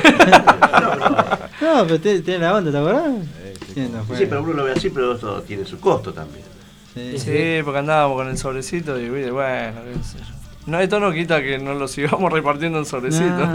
No, pero tiene, tiene la onda, ¿te acordás? Sí, no fue. Sí, pero uno lo ve así, pero eso tiene su costo también. Sí. Sí, porque andábamos con el sobrecito y ¿viste? Bueno, qué sé yo. No, esto no quita que no lo sigamos repartiendo en sobrecitos.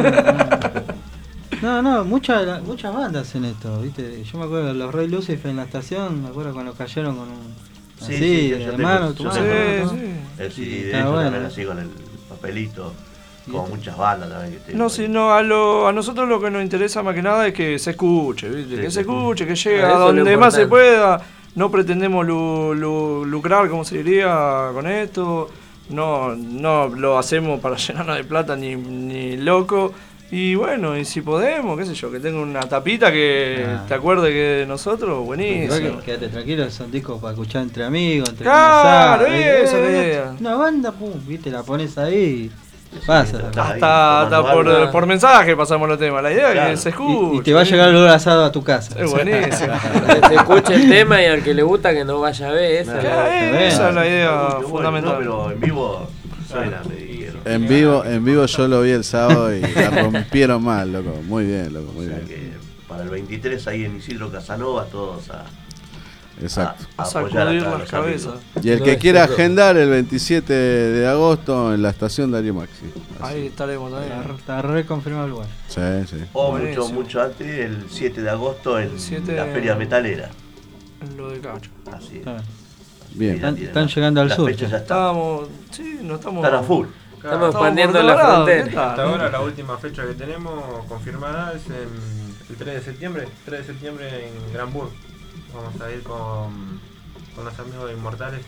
No, no, no, muchas la- muchas bandas hacen esto, ¿viste? Yo me acuerdo de los Rey Lucifer en la estación, me acuerdo cuando cayeron con un. Sí, así, sí, yo de tengo- mano, yo tu tengo- mano, Sí, ¿no? sí. El C D de Está ellos bueno. también así con el papelito, Y como esto- muchas bandas también que tienen. No, si no, a, lo, a nosotros lo que nos interesa más que nada es que se escuche, ¿viste? Sí, que sí. se escuche, que Ah, llegue eso a es lo donde más se importante. pueda. No pretendemos lu- lu- lucrar, como se diría, con esto. No, no lo hacemos para llenarnos de plata ni, ni loco. Y bueno, y si podemos, qué sé yo, que tenga una tapita que Ah. te acuerde que de nosotros, Igual buenísimo. que- quédate tranquilo, son discos para escuchar entre amigos, entre Claro, un asado, esa eh, es la eh, idea. Una banda, pum, viste, la pones ahí y pasa. está ahí, Hasta, hasta tomando por, algo. por mensaje pasamos los temas. La idea es Claro. que se escuche. Y, y te va a llegar el olor a asado a tu casa. Es buenísimo. Que se escuche el tema y al que le gusta que no vaya a ver. Esa. Ya, Está esa es la Qué idea bueno, fundamental. no, pero en vivo suena, me dijeron. En vivo, en vivo yo lo vi el sábado y la rompieron mal, loco. Muy bien, loco, O muy sea bien. que para el veintitrés ahí en Isidro Casanova todos a, Exacto. a, A apoyar sacudir acá a las los cabezas. amigos. Y el No, que es quiera cierto. agendar el veintisiete de agosto en la estación Darío Maxi. Así. Ahí estaremos también. Está, está reconfirmado el lugar. Sí, sí. O Buenísimo. mucho, mucho antes, el siete de agosto en siete la Feria Metalera. Lo de Cacho. Así es. Está bien. Bien. Ya Están- tienen están la- llegando al la sur, fecha ya. ya está. Estábamos. Sí, no estamos. Están a full. Estamos Estamos expandiendo por la todos lados, frontera. ¿qué tal? Hasta ahora la última fecha que tenemos confirmada es en el tres de septiembre, tres de septiembre en Granburg. Vamos a ir con, con los amigos de Inmortales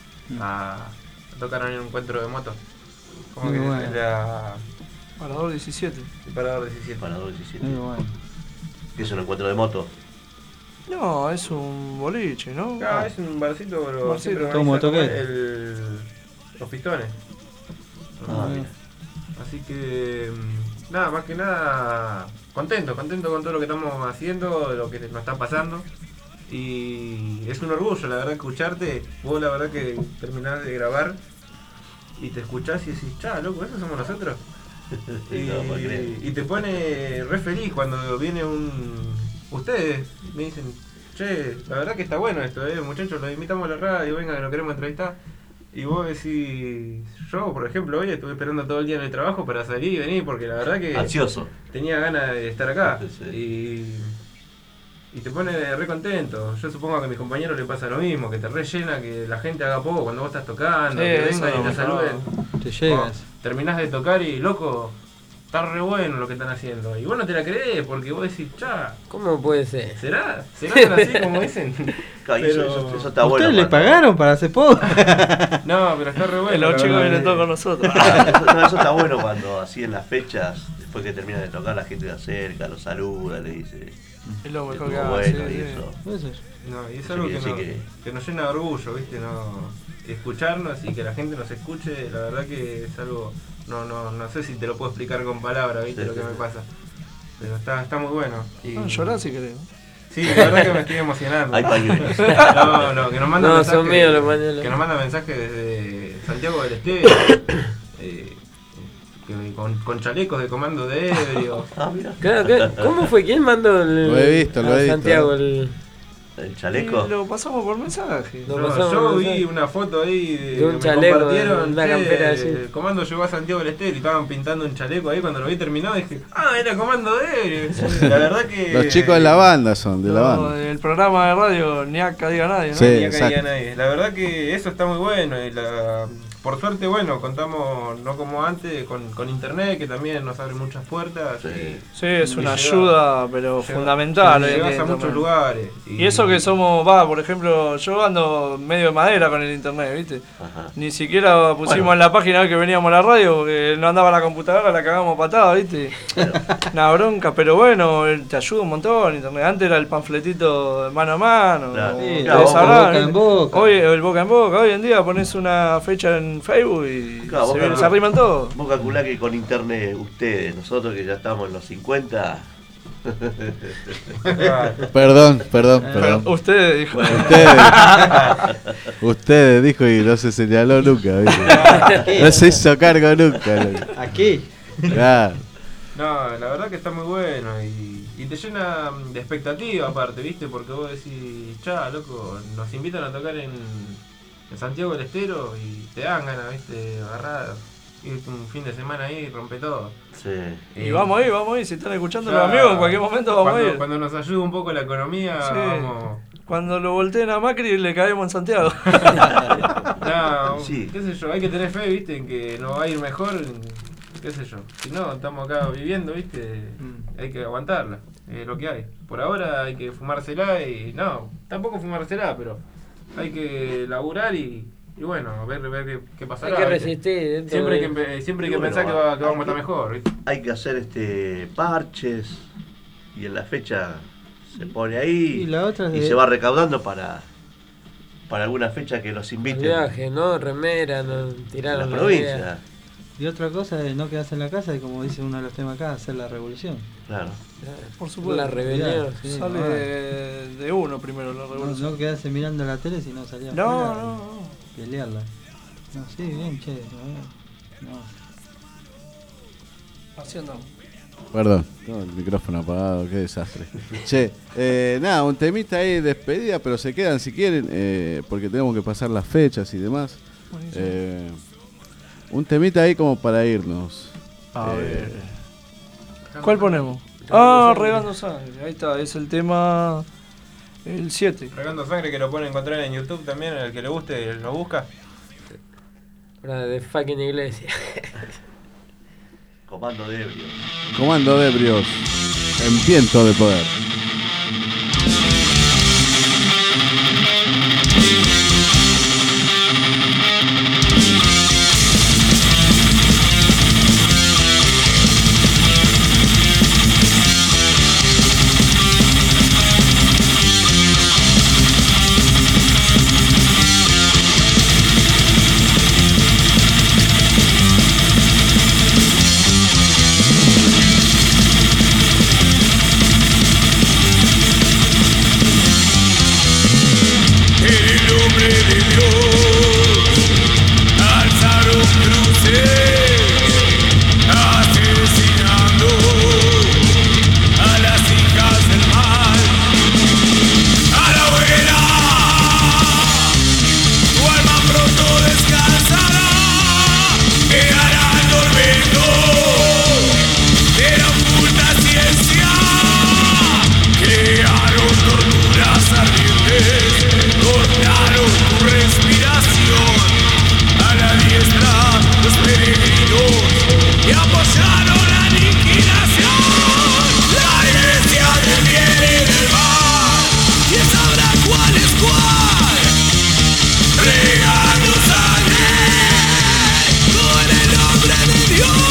a, a tocar en un encuentro de moto. Como Muy que bueno. es la, Parador diecisiete. el parador diecisiete. Para dos diecisiete. Muy bueno. Que es un encuentro de moto. No, es un boliche, ¿no? Ah, es un barcito, pero Barcito. siempre organiza Como como toqué. el, los pistones. Ah, mira. Así que mm, nada, más que nada contento, contento con todo lo que estamos haciendo, de lo que nos está pasando. Y es un orgullo, la verdad, escucharte. Vos la verdad que terminás de grabar y te escuchás y decís, cha, loco, esos somos nosotros. y, y te pone re feliz cuando viene un... Ustedes me dicen, che, la verdad que está bueno esto, eh, muchachos, los invitamos a la radio, venga que lo queremos entrevistar. Y vos decís, yo por ejemplo hoy estuve esperando todo el día en el trabajo para salir y venir porque la verdad que... Ansioso. Tenía ganas de estar acá. Sí. Y, y te pone re contento. Yo supongo que a mis compañeros les pasa lo mismo, que te rellena que la gente haga poco cuando vos estás tocando, Sí, que eso vengan y no, te saluden. Te llegas. Vos terminás de tocar y loco, está re bueno lo que están haciendo. Y vos no te la creés porque vos decís, cha, ¿Cómo puede ser? ¿será? ¿Será así como dicen? Claro, Pero- eso, eso, eso está ¿Ustedes bueno. le cuando- pagaron para hacer poco? No, pero está re bueno. Los la chicos verdad. vienen todos con nosotros. eso, no, eso está bueno cuando así en las fechas, después que terminan de tocar, la gente se acerca, los saluda, le dice. Es lo mejor estuvo que haga, bueno sí, y sí. eso. Eso es. No, y es Eso algo que, quiere no- decir que nos llena de orgullo, ¿viste? No, escucharnos y que la gente nos escuche, la verdad que es algo, no no no sé si te lo puedo explicar con palabras, ¿viste? Sí, Lo que sí, me sí. pasa. Pero está, está muy bueno. Y... Ah, llorá si querés. Sí, la verdad que me estoy emocionando. Hay pañuelos. No, no, que nos mandan No, mensajes. son míos los pañuelos. Que nos mandan mensajes desde Santiago del Estero. eh, que- con, con chalecos de comando de ebrio. Ah, mira. Claro, ¿qué- ¿Cómo fue? ¿Quién mandó el, Lo he visto, lo a he visto. Santiago el, El chaleco. Y lo pasamos por mensaje. Lo No, pasamos, yo no vi sé. una foto ahí de, De un que me chaleco, compartieron, una che, campera así. el comando llegó a Santiago del Estero y estaban pintando un chaleco ahí. Cuando lo vi terminado dije, ah, era comando de él. La verdad que... Los chicos de la banda son, de la No, banda. el programa de radio, ni acá diga nadie, ¿no? Sí. Ni acá exacto. diga nadie. La verdad que eso está muy bueno. Y la, por suerte, bueno, contamos, no como antes, con, con internet, que también nos abre muchas puertas. Sí. y- Sí, es y una llega- ayuda, pero llega- fundamental. y hoy en Llegas día a muchos internet. lugares. Y eso que somos, va, por ejemplo, yo ando medio de madera con el internet, ¿viste? Ajá. Ni siquiera pusimos Bueno. en la página que veníamos a la radio, porque no andaba la computadora, la cagamos patada, ¿viste? Una bronca, pero bueno, te ayuda un montón internet. Antes era el panfletito de mano a mano. Claro. o Sí, te claro, desarrollan, boca en ¿viste? boca. Hoy el boca en boca, hoy en día pones una fecha en Facebook y Claro, se, boca viene- en se arriman todos. Vos calculá que con internet, ustedes, nosotros que ya estamos en los cincuenta. Perdón, perdón, perdón. Ustedes, dijo. Ustedes, ustedes dijo y no se señaló nunca, ¿viste? No se hizo cargo nunca. loco. Aquí. Claro. No, la verdad que está muy bueno y, y te llena de expectativa aparte, ¿viste? Porque vos decís, cha, loco, nos invitan a tocar en, en Santiago del Estero y te dan ganas, ¿viste? Agarrar, irte un fin de semana ahí y rompe todo. Sí. Y vamos ahí, vamos ahí. Si están escuchando Ya, los amigos, en cualquier momento vamos cuando, a ir. Cuando nos ayude un poco la economía, Sí. vamos... Cuando lo volteen a Macri, le caemos en Santiago. No, Sí. qué sé yo, hay que tener fe, ¿viste? En que nos va a ir mejor, qué sé yo. Si no, estamos acá viviendo, ¿viste? Hay que aguantarla, es lo que hay. Por ahora hay que fumársela y... No, tampoco fumársela, pero hay que laburar y... Y bueno, ver, ver qué, qué pasará. Hay que ¿viste? resistir. dentro Siempre hay de- que, empe- siempre hay Y que bueno, pensar que, va- que hay vamos a estar que- mejor, ¿viste? Hay que hacer este parches y en la fecha se pone Y ahí la otra es y de- se va recaudando para para alguna fecha que los El inviten viaje, ¿no? Remera, no, en la tiraron la provincia. idea. Y otra cosa es no quedarse en la casa y como dice uno de los temas acá, hacer la revolución. Claro. Por supuesto. La rebelión. Sí, Sale ahora. de, de uno primero la No, revolución. no quedarse mirando la tele sino salir No, afuera no, y no. pelearla. No, sí, bien, che. No, no. Haciendo. Perdón, tengo el micrófono apagado, qué desastre. Che, eh, nada, un temita ahí despedida, pero se quedan si quieren, eh, porque tenemos que pasar las fechas y demás. Buenísimo. Eh, un temita ahí como para irnos. A Eh, ver. ¿Cuál ponemos? Ah, Regando Sangre. Ahí está, es el tema. El siete. Regando Sangre, que lo pueden encontrar en YouTube también, el que le guste, lo busca. Para de fucking iglesia. Comando de ebrio. Comando de ebrios en viento de poder. En el nombre de Dios, alzaron cruces, hace Squad, regando sangre con el nombre de Dios.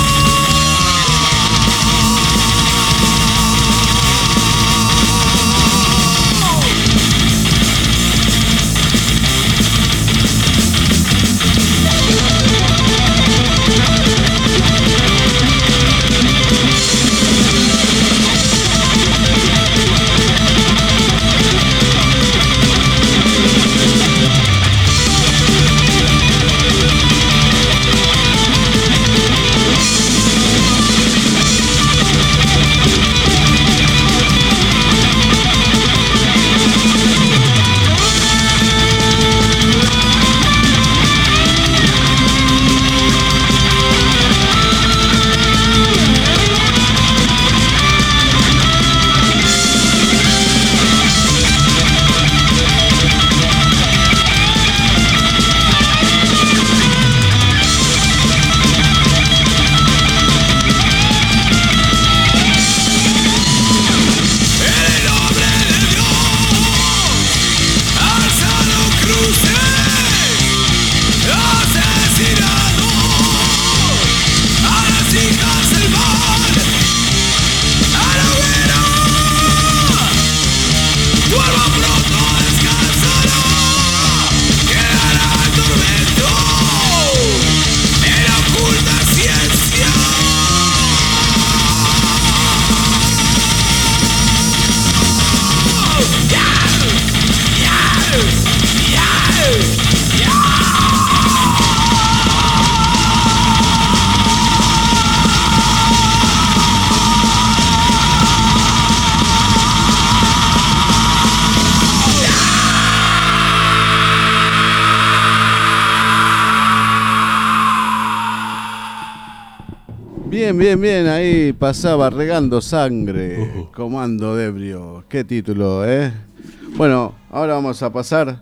Bien, bien, bien, ahí pasaba Regando Sangre, uh-huh. Comando de Ebrio. Qué título, ¿eh? Bueno, ahora vamos a pasar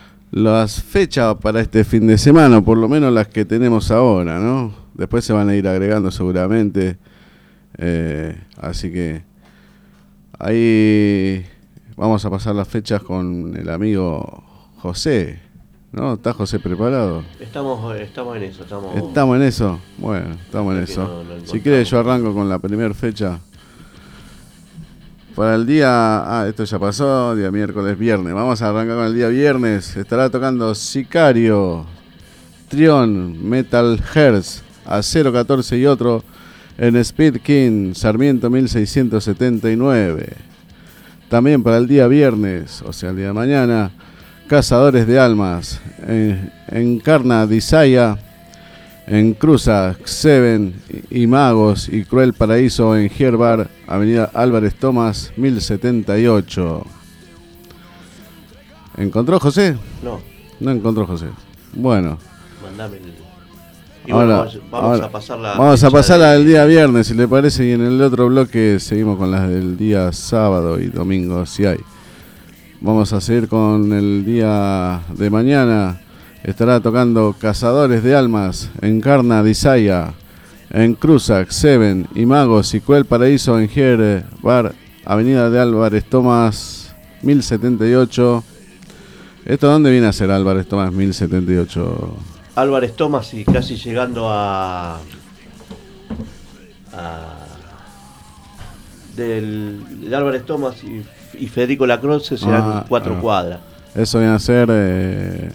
las fechas para este fin de semana, por lo menos las que tenemos ahora, ¿no? Después se van a ir agregando seguramente. Eh, así que ahí vamos a pasar las fechas con el amigo José. ¿No? ¿Está José preparado? Estamos, estamos en eso. Estamos, estamos en eso. Bueno, estamos en eso. No, no si quieres yo arranco con la primera fecha. Para el día... Ah, esto ya pasó. Día miércoles, viernes. Vamos a arrancar con el día viernes. Estará tocando Sicario, Trion, Metal Hearts, Acero catorce y otro en Speed King, Sarmiento mil seiscientos setenta y nueve. También para el día viernes, o sea el día de mañana, Cazadores de Almas, en, Encarna Disaya, en Cruza, Seven y Magos y Cruel Paraíso en Herbar, Avenida Álvarez Tomás, mil setenta y ocho. ¿Encontró José? No. No encontró José. Bueno. Mandame el... Y ahora, bueno, vamos, vamos ahora, a pasar la vamos a pasar de... al día viernes, si le parece, y en el otro bloque seguimos con las del día sábado y domingo, si hay. Vamos a seguir con el día de mañana. Estará tocando Cazadores de Almas, Encarna Disaya, en Cruzac, Seven y Magos y Cruel Paraíso en Here Bar, Avenida de Álvarez Tomás, mil setenta y ocho. ¿Esto dónde viene a ser Álvarez Tomás, mil setenta y ocho? Álvarez Tomás y casi llegando a... a del, de Álvarez Tomás y, y Federico Lacroze serán ah, cuatro ah, cuadras. Eso viene a ser... Eh,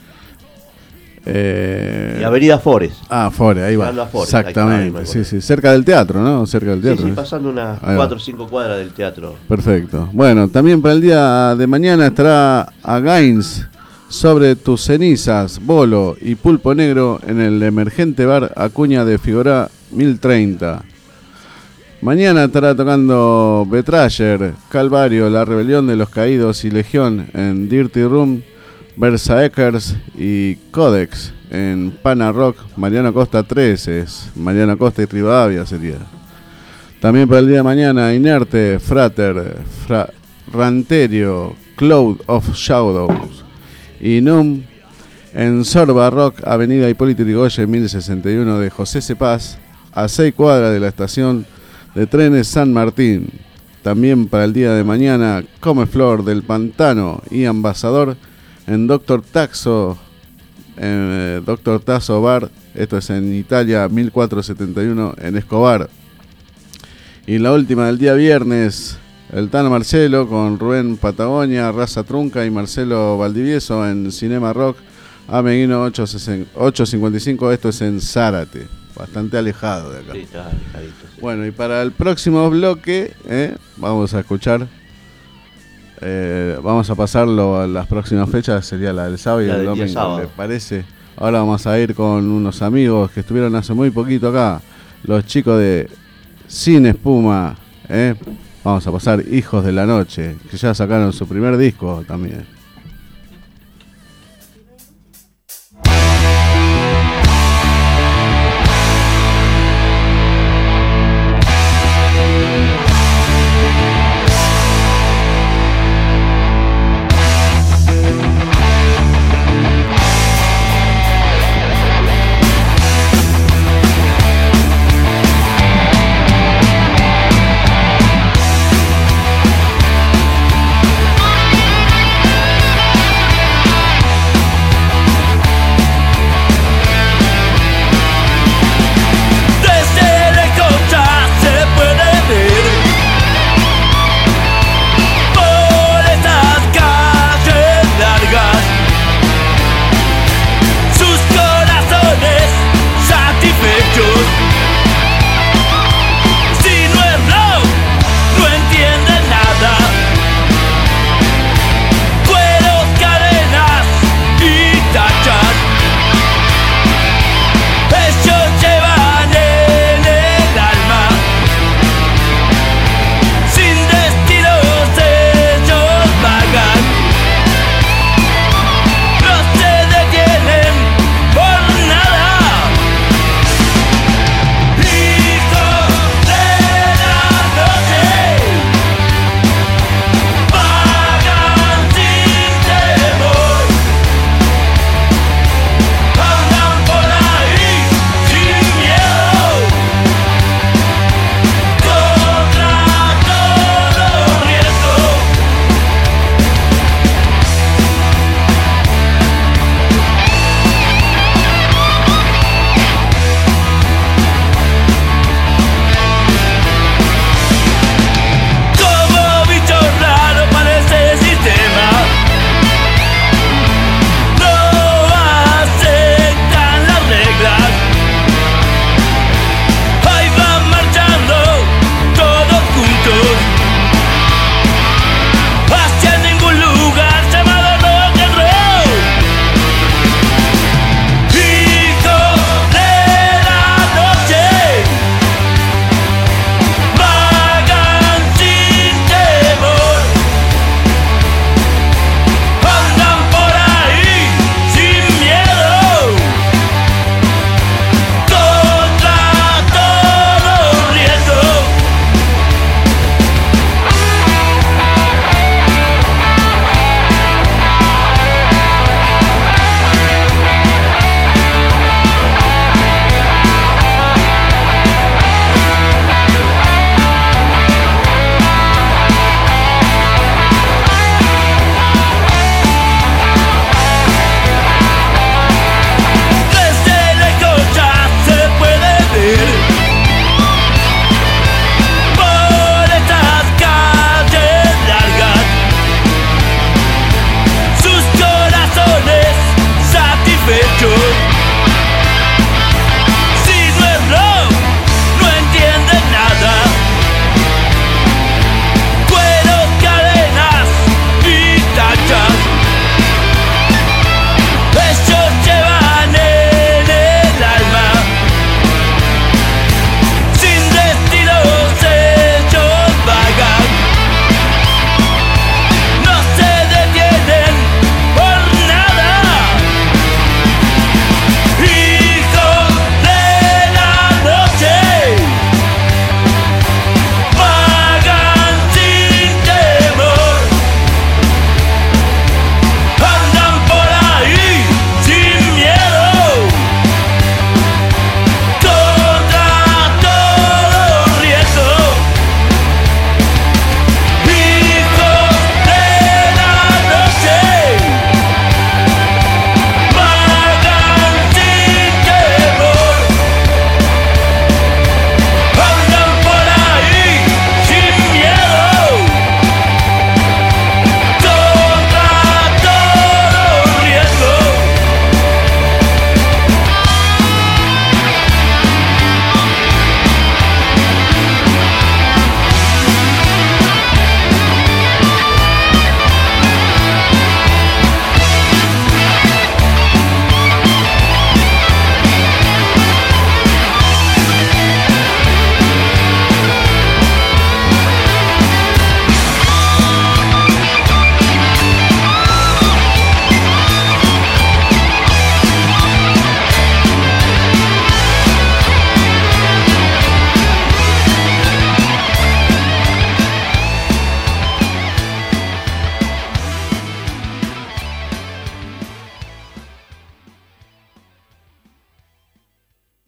eh, y Avenida Forest. Ah, Forest, ahí va. Forest, exactamente, ahí, sí, sí. Cerca del teatro, ¿no? Cerca del teatro. Sí, sí, pasando unas cuatro o cinco cuadras del teatro. Perfecto. Bueno, también para el día de mañana estará Against, Sobre tus cenizas, Bolo y Pulpo Negro en el emergente bar Acuña de Figorá mil treinta. Mañana estará tocando Betrayer, Calvario, La Rebelión de los Caídos y Legión en Dirty Room, Berserkers y Codex en Pana Rock, Mariano Costa trece, Mariano Costa y Rivadavia sería. También para el día de mañana Inerte, Frater, Fra, Ranterio, Cloud of Shadows y Num en Sorba Rock, Avenida Hipólito Yrigoyen mil sesenta y uno de José Cepaz, a seis cuadras de la estación de trenes San Martín. también para el día de mañana, Come Flor del Pantano y Ambasador en Doctor Taxo, eh, Doctor Taxo Bar, esto es en Italia, mil cuatrocientos setenta y uno en Escobar. Y la última del día viernes, el Tano Marcelo con Rubén Patagonia, Raza Trunca y Marcelo Valdivieso en Cinema Rock, Ameguino ochocientos cincuenta y cinco, esto es en Zárate, bastante alejado de acá. Sí, está alejadito, sí. Bueno, y para el próximo bloque, eh, vamos a escuchar, eh, vamos a pasarlo a las próximas fechas, sería la del sábado y La el del día domingo, sábado. ¿le parece? Ahora vamos a ir con unos amigos que estuvieron hace muy poquito acá, los chicos de Sin Espuma, eh. Vamos a pasar Hijos de la Noche, que ya sacaron su primer disco también. Thank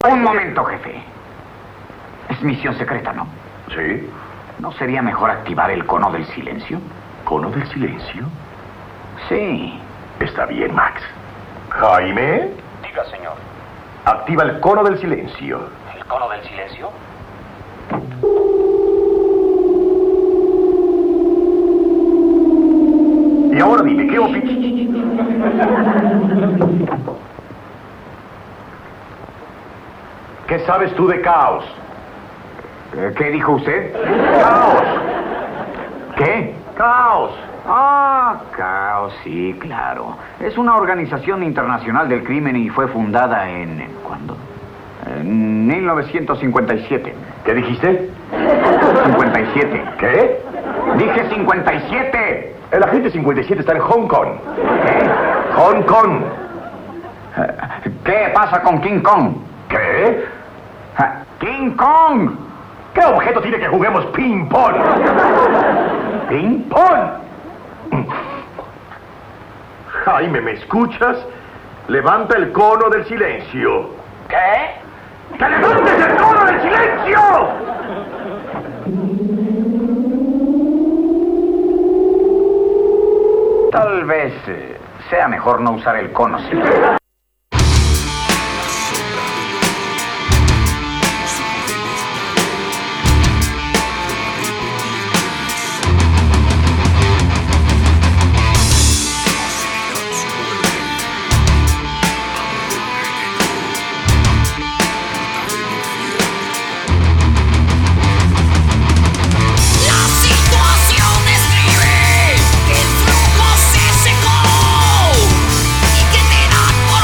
Un momento, jefe. Es misión secreta, ¿no? Sí. ¿No sería mejor activar el cono del silencio? ¿Cono del silencio? Sí. Está bien, Max. Jaime, Diga, señor. activa el cono del silencio. ¿El cono del silencio? Y ahora dime, ¿qué opinas? ¿Qué sabes tú de caos? ¿Qué dijo usted? ¡Caos! ¿Qué? ¡Caos! Ah, Caos, sí, claro. Es una organización internacional del crimen y fue fundada en... ¿cuándo? En mil novecientos cincuenta y siete. ¿Qué dijiste? cincuenta y siete. ¿Qué? Dije cincuenta y siete. El agente cincuenta y siete está en Hong Kong. ¿Qué? Hong Kong. ¿Qué pasa con King Kong? ¿Qué? ¡King Kong! ¿Qué objeto tiene que juguemos ping-pong? ¿Ping-pong? Jaime, ¿me escuchas? Levanta el cono del silencio. ¿Qué? ¡Que levantes el cono del silencio! Tal vez eh, sea mejor no usar el cono, sí. La situación describe que el flujo se secó y que te dan por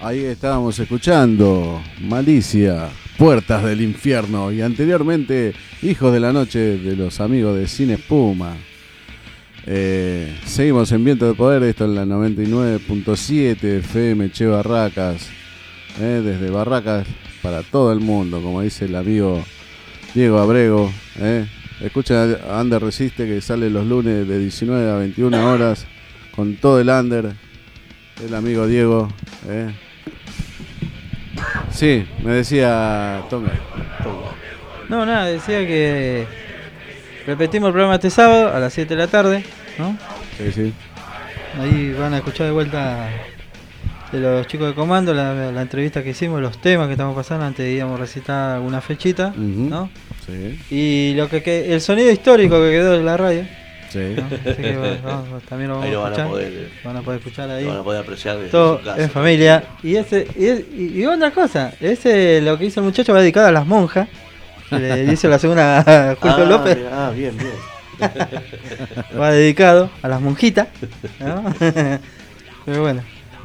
Ahí estábamos escuchando Malicia, Puertas del Infierno, y anteriormente Hijos de la Noche de los amigos de Cine Espuma. Eh, seguimos en Viento de Poder, esto en la noventa y nueve punto siete F M Che Barracas, eh, desde Barracas para todo el mundo, como dice el amigo Diego Abrego. Eh. Escucha Under Resiste, que sale los lunes de diecinueve a veintiuna horas con todo el Under, el amigo Diego. Eh. Sí, me decía Tonga. No, nada, decía que repetimos el programa este sábado a las siete de la tarde, ¿no? Sí, sí. Ahí van a escuchar de vuelta de los chicos de comando la, la entrevista que hicimos, los temas que estamos pasando antes de íbamos a recitar alguna fechita, uh-huh. ¿no? Sí. Y lo que, que el sonido histórico que quedó en la radio. Sí. ¿no? Así que bueno, vamos, también lo vamos ahí a escuchar. Van a, poder, van a poder escuchar ahí. Lo van a poder apreciar desde todo su casa. en familia. Y ese y, y, y otra cosa, ese lo que hizo el muchacho va dedicado a las monjas. Le hizo la segunda a Julio ah, López. Ah, bien, bien. Va dedicado a las monjitas, ¿no? Pero bueno.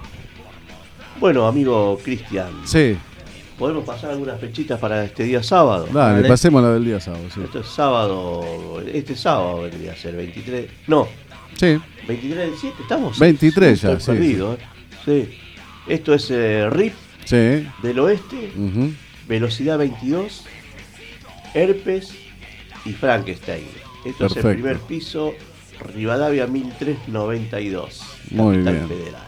Bueno, amigo Cristian. Sí. ¿Podemos pasar algunas fechitas para este día sábado? Dale, vale. Pasemos la del día sábado. Sí. Esto es sábado, este sábado vendría a ser veintitrés. No. Sí. veintitrés del siete, estamos. veintitrés ya, sí. Perdido, sí. ¿eh? Sí. Esto es eh, R I P sí. del Oeste, uh-huh. Velocidad veintidós, Herpes y Frankenstein. Esto Perfecto. Es el primer piso, Rivadavia mil trescientos noventa y dos. Muy bien. Federal.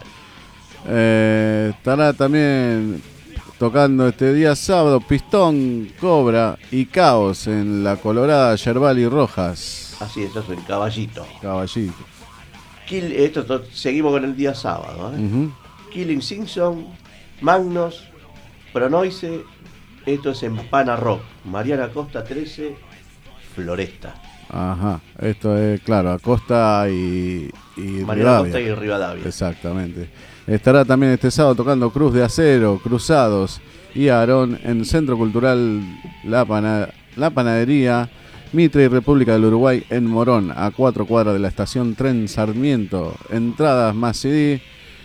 Eh, estará también tocando este día sábado Pistón, Cobra y Caos en la Colorada, Yerbal y Rojas. Así es, eso es el Caballito. Caballito. Kill, esto to, seguimos con el día sábado. ¿eh? Uh-huh. Killing Simpson, Magnus, Pronoise. Esto es en Pana Rock, Mariana Costa trece, Floresta. Ajá, esto es, claro, Acosta y, y Mariana Rivadavia. Costa y Rivadavia. Exactamente. Estará también este sábado tocando Cruz de Acero, Cruzados y Aarón en Centro Cultural La, Pana, La Panadería, Mitre y República del Uruguay en Morón, a cuatro cuadras de la estación Tren Sarmiento. Entradas más C D,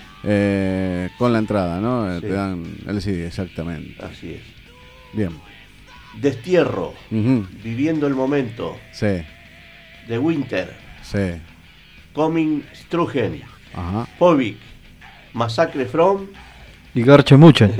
eh, con la entrada, ¿no? Sí. Te dan el C D, exactamente. Así es. Bien. Destierro, uh-huh. Viviendo el Momento. Sí. The Winter. Sí. Coming Strugen. Ajá. Povik. Masacre From. Y Garche Muchen.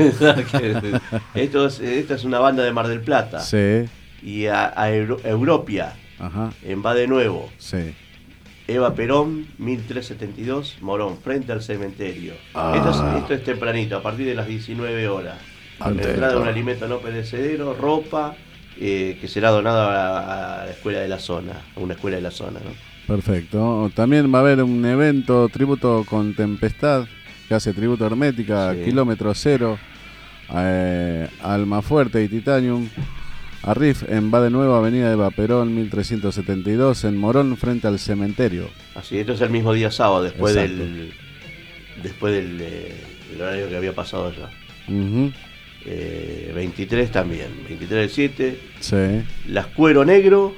Esto es, esta es una banda de Mar del Plata. Sí. Y a, a Euro, Europia. Ajá. En Va de Nuevo. Sí. Eva Perón, mil trescientos setenta y dos, Morón, frente al cementerio. Ah. Esto, es, esto es tempranito, a partir de las diecinueve horas. Entrada de un alimento no perecedero, ropa, eh, que será donada a, a la escuela de la zona, a una escuela de la zona, ¿no? Perfecto. También va a haber un evento tributo con Tempestad, que hace tributo a Hermética, sí. Kilómetro Cero, eh, Almafuerte y Titanium, a Riff en Va de Nuevo, Avenida de Vaperón, mil trescientos setenta y dos, en Morón, frente al cementerio. Así, esto es el mismo día sábado, después Exacto. del después del, eh, del horario que había pasado ya. Uh-huh. Eh, veintitrés también, veintitrés del siete. Sí. Las Cuero Negro,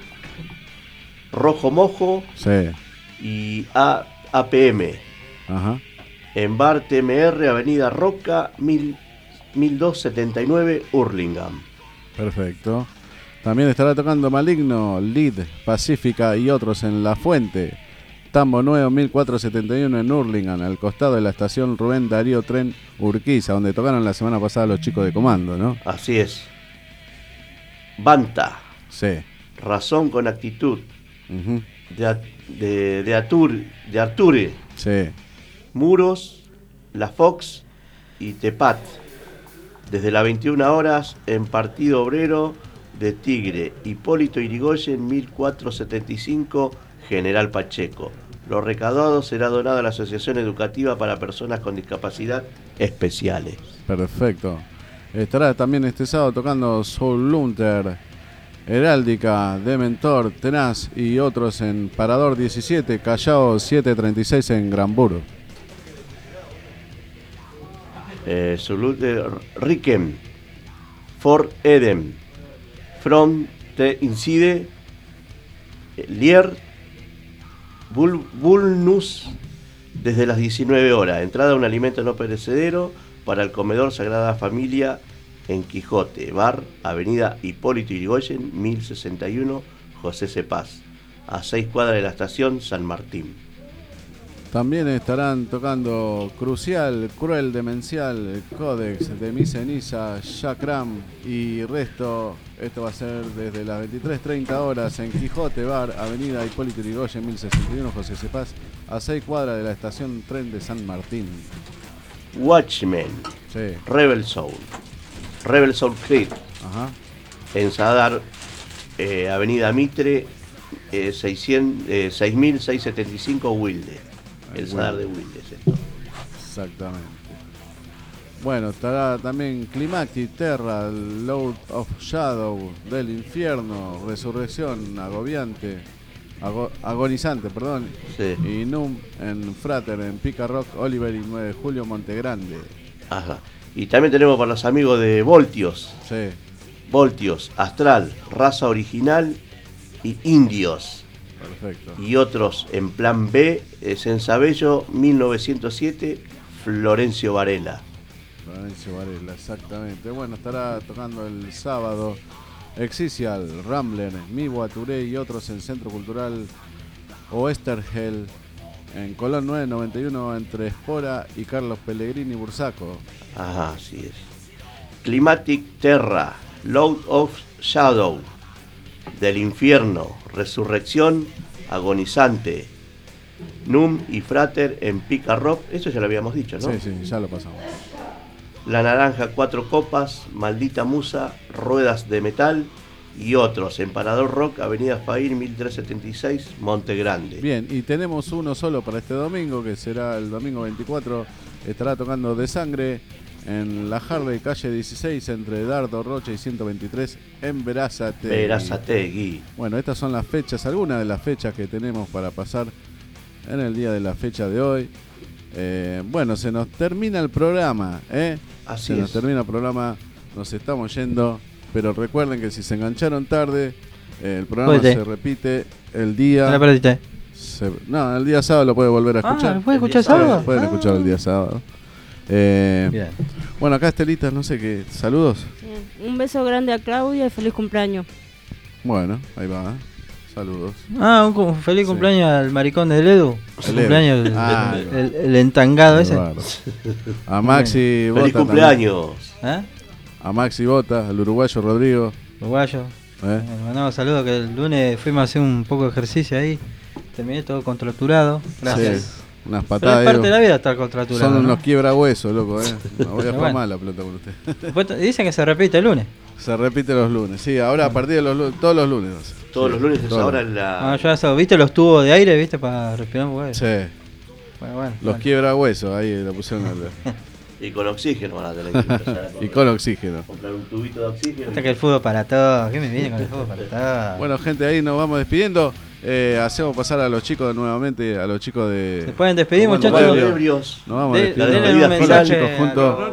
Rojo Mojo. Sí. Y A, APM. Ajá. En Bar T M R, Avenida Roca, mil doscientos setenta y nueve, Hurlingham. Perfecto. También estará tocando Maligno, Lead, Pacífica y otros en La Fuente. Tambo Nuevo, mil cuatrocientos setenta y uno en Hurlingham, al costado de la estación Rubén Darío Tren Urquiza, donde tocaron la semana pasada los chicos de comando, ¿no? Así es. Banta. Sí. Razón con actitud. Uh-huh. De, de, de, Atur, de Arture. Sí. Muros, La Fox y Tepat. Desde las veintiuna horas en Partido Obrero de Tigre. Hipólito Yrigoyen, mil cuatrocientos setenta y cinco, General Pacheco. Lo recaudado será donado a la Asociación Educativa para Personas con Discapacidad Especiales. Perfecto. Estará también este sábado tocando Soul Lunter, Heráldica, Dementor, Tenaz y otros en Parador diecisiete, Callao setecientos treinta y seis en Granburgo. Eh, Soul Riquem, Fort Eden, From Te Incide, Lier, Bul, Bulnus, desde las diecinueve horas. Entrada a un alimento no perecedero para el comedor Sagrada Familia en Quijote, bar, avenida Hipólito Yrigoyen, mil sesenta y uno, José Cepaz, a seis cuadras de la estación San Martín. También estarán tocando Crucial, Cruel, Demencial, Codex, De Mi Ceniza, Chakram y resto. Esto va a ser desde las veintitrés treinta horas en Quijote, bar, avenida Hipólito Yrigoyen, mil sesenta y uno, José Cepaz, a seis cuadras de la estación tren de San Martín. Watchmen, sí. Rebel Soul, Rebel Soul Creed, Ajá. en Sadar, eh, avenida Mitre, eh, seiscientos, eh, seis mil seiscientos setenta y cinco, Wilde. El Sadar de Wilde es esto. Exactamente. Bueno, estará también Climactic, Terra, Load of Shadow, del Infierno, Resurrección, Agobiante, ago, Agonizante, perdón. Sí. Y Num en Frater, en Pica Rock, Oliver y nueve de julio, Montegrande. Ajá. Y también tenemos para los amigos de Voltios. Sí. Voltios, Astral, Raza Original y Indios. Perfecto. Y otros en plan B, es en Sabello, mil novecientos siete, Florencio Varela. Florencio Varela, exactamente. Bueno, estará tocando el sábado Exicial, Rambler, Miwa, Touré y otros en Centro Cultural Oesterhel, en Colón nueve noventa y uno, entre Espora y Carlos Pellegrini Bursaco. Ajá, así es. Climatic Terra, Load of Shadow, del Infierno, Resurrección, Agonizante, Num y Frater en Pica Rock. Eso ya lo habíamos dicho, ¿no? Sí, sí, ya lo pasamos. La Naranja, Cuatro Copas, Maldita Musa, Ruedas de Metal y otros en Parador Rock, avenida Fair, mil trescientos setenta y seis, Monte Grande. Bien, y tenemos uno solo para este domingo, que será el domingo veinticuatro. Estará tocando De Sangre en la Harley, calle dieciséis, entre Dardo, Rocha y ciento veintitrés, en Verazategui. Verazategui. Bueno, estas son las fechas, algunas de las fechas que tenemos para pasar en el día de la fecha de hoy. Eh, bueno, se nos termina el programa, ¿eh? Así se es. nos termina el programa, nos estamos yendo, pero recuerden que si se engancharon tarde, eh, el programa Puede. se repite el día... ¿No la perdiste? Se, no, el día sábado lo puede volver a escuchar. Ah, ¿lo puede escuchar sábado? Pueden Ah. escuchar el día sábado. Eh, Bien. Bueno, acá Estelita, no sé qué. Saludos. Sí. Un beso grande a Claudia y feliz cumpleaños. Bueno, ahí va. Saludos. Ah, un cu- feliz cumpleaños al maricón del Edu. El Cumpleaños, el, Ah, el, el- el entangado ese. Bárbaro. A Maxi Bota. Feliz cumpleaños. ¿Eh? A Maxi Bota, al uruguayo Rodrigo. Uruguayo. ¿Eh? Le mandamos saludos, que el lunes fuimos a hacer un poco de ejercicio ahí. Terminé todo contracturado. Gracias. Sí, unas Pero patadas. es parte digo, de la vida estar contracturado. son ¿no? unos quiebra huesos, loco, eh. No voy a Pero jugar bueno. mal la pelota con usted. Después te- dicen que se repite el lunes. Se repite los lunes. Sí, ahora a partir de los lunes, todos los lunes. Todos Sí, los lunes es todos ahora los- la... Ah, ya eso, ¿viste los tubos de aire, viste? Para respirar un poco. Sí. Bueno, bueno. Los bueno. quiebra huesos, ahí lo pusieron al... Y con oxígeno van a tener que empezar a Y comprar. con oxígeno. Comprar un tubito de oxígeno. Hasta que el fútbol para todo. ¿Qué me viene con el fútbol para todo? Bueno, gente, ahí nos vamos despidiendo. Eh, hacemos pasar a los chicos nuevamente, a los chicos de... ¿Se pueden despedir, Comando muchachos? Ebrio. Ebrios. Nos vamos De- despidiendo. denle un Con los mensaje chicos a juntos.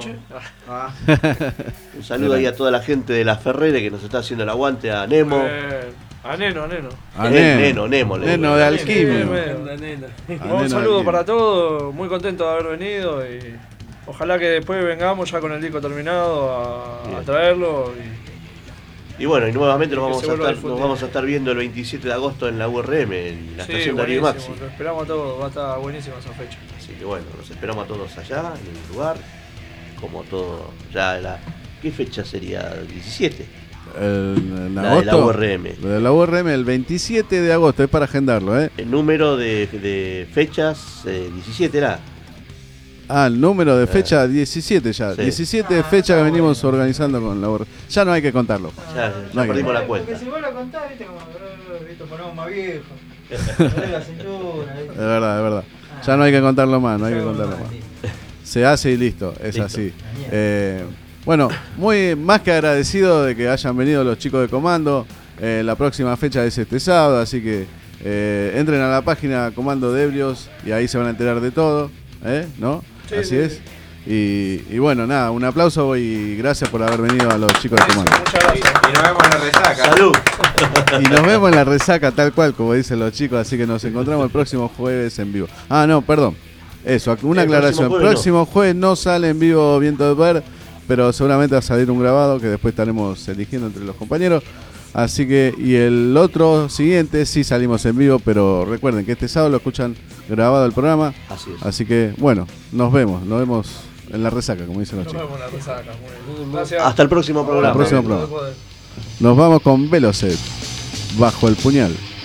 Un saludo ahí a toda la gente de la Ferrere que nos está haciendo el aguante, a Nemo. Eh, a Neno, a Neno. A Eh, Neno. Neno, Nemo, le Neno digo. de Alquimio. Neno. A Un Neno saludo Alquimio. para todos, muy contento de haber venido y ojalá que después vengamos ya con el disco terminado a, a Bien. traerlo. Y, Y bueno, y nuevamente nos Que vamos, se a vuelva a estar, difundir. nos vamos a estar viendo el veintisiete de agosto en la U R M, en la sí, estación Darío buenísimo, Maxi. lo esperamos a todos, va a estar buenísima esa fecha. Así que bueno, los esperamos a todos allá, en el lugar, como todo, ya la... ¿Qué fecha sería? ¿diecisiete? El, en La de agosto, la U R M. La de la U R M el veintisiete de agosto, es para agendarlo, ¿eh? El número de, de fechas, eh, diecisiete era. Ah, el número de fecha diecisiete ya. Sí. diecisiete fechas que venimos organizando con la U R M. Ya no hay que contarlo. Ya, No ya hay que perdimos la contarlo. cuenta. Porque si vos lo contás, viste, como, eh, viste, ponemos más viejo. La cintura, Es ¿viste? verdad, es verdad. Ya no hay que contarlo más, no hay que contarlo más. Se hace y listo, es Listo. así. Eh, bueno, muy más que agradecido de que hayan venido los chicos de Comando. Eh, la próxima fecha es este sábado, así que eh, entren a la página Comando de Ebrios y ahí se van a enterar de todo, ¿eh? ¿No? Sí, así sí, es. sí. Y, y bueno, nada, un aplauso y gracias por haber venido a los chicos de Comando. Muchas gracias. Y nos vemos en la resaca. ¡Salud! Y nos vemos en la resaca tal cual, como dicen los chicos, así que nos encontramos el próximo jueves en vivo. Ah, no, perdón. Eso, una El aclaración. próximo jueves Próximo jueves no sale en vivo Viento de Poder, pero seguramente va a salir un grabado que después estaremos eligiendo entre los compañeros. Así que, y el otro siguiente sí salimos en vivo, pero recuerden que este sábado lo escuchan grabado el programa. Así es. Así que, bueno, nos vemos, nos vemos en la resaca, como dicen los Nos chicos. vemos en la resaca. Muy bien. Gracias. Hasta el próximo programa. Hasta el próximo programa. Nos vamos con Velocet, Bajo el Puñal.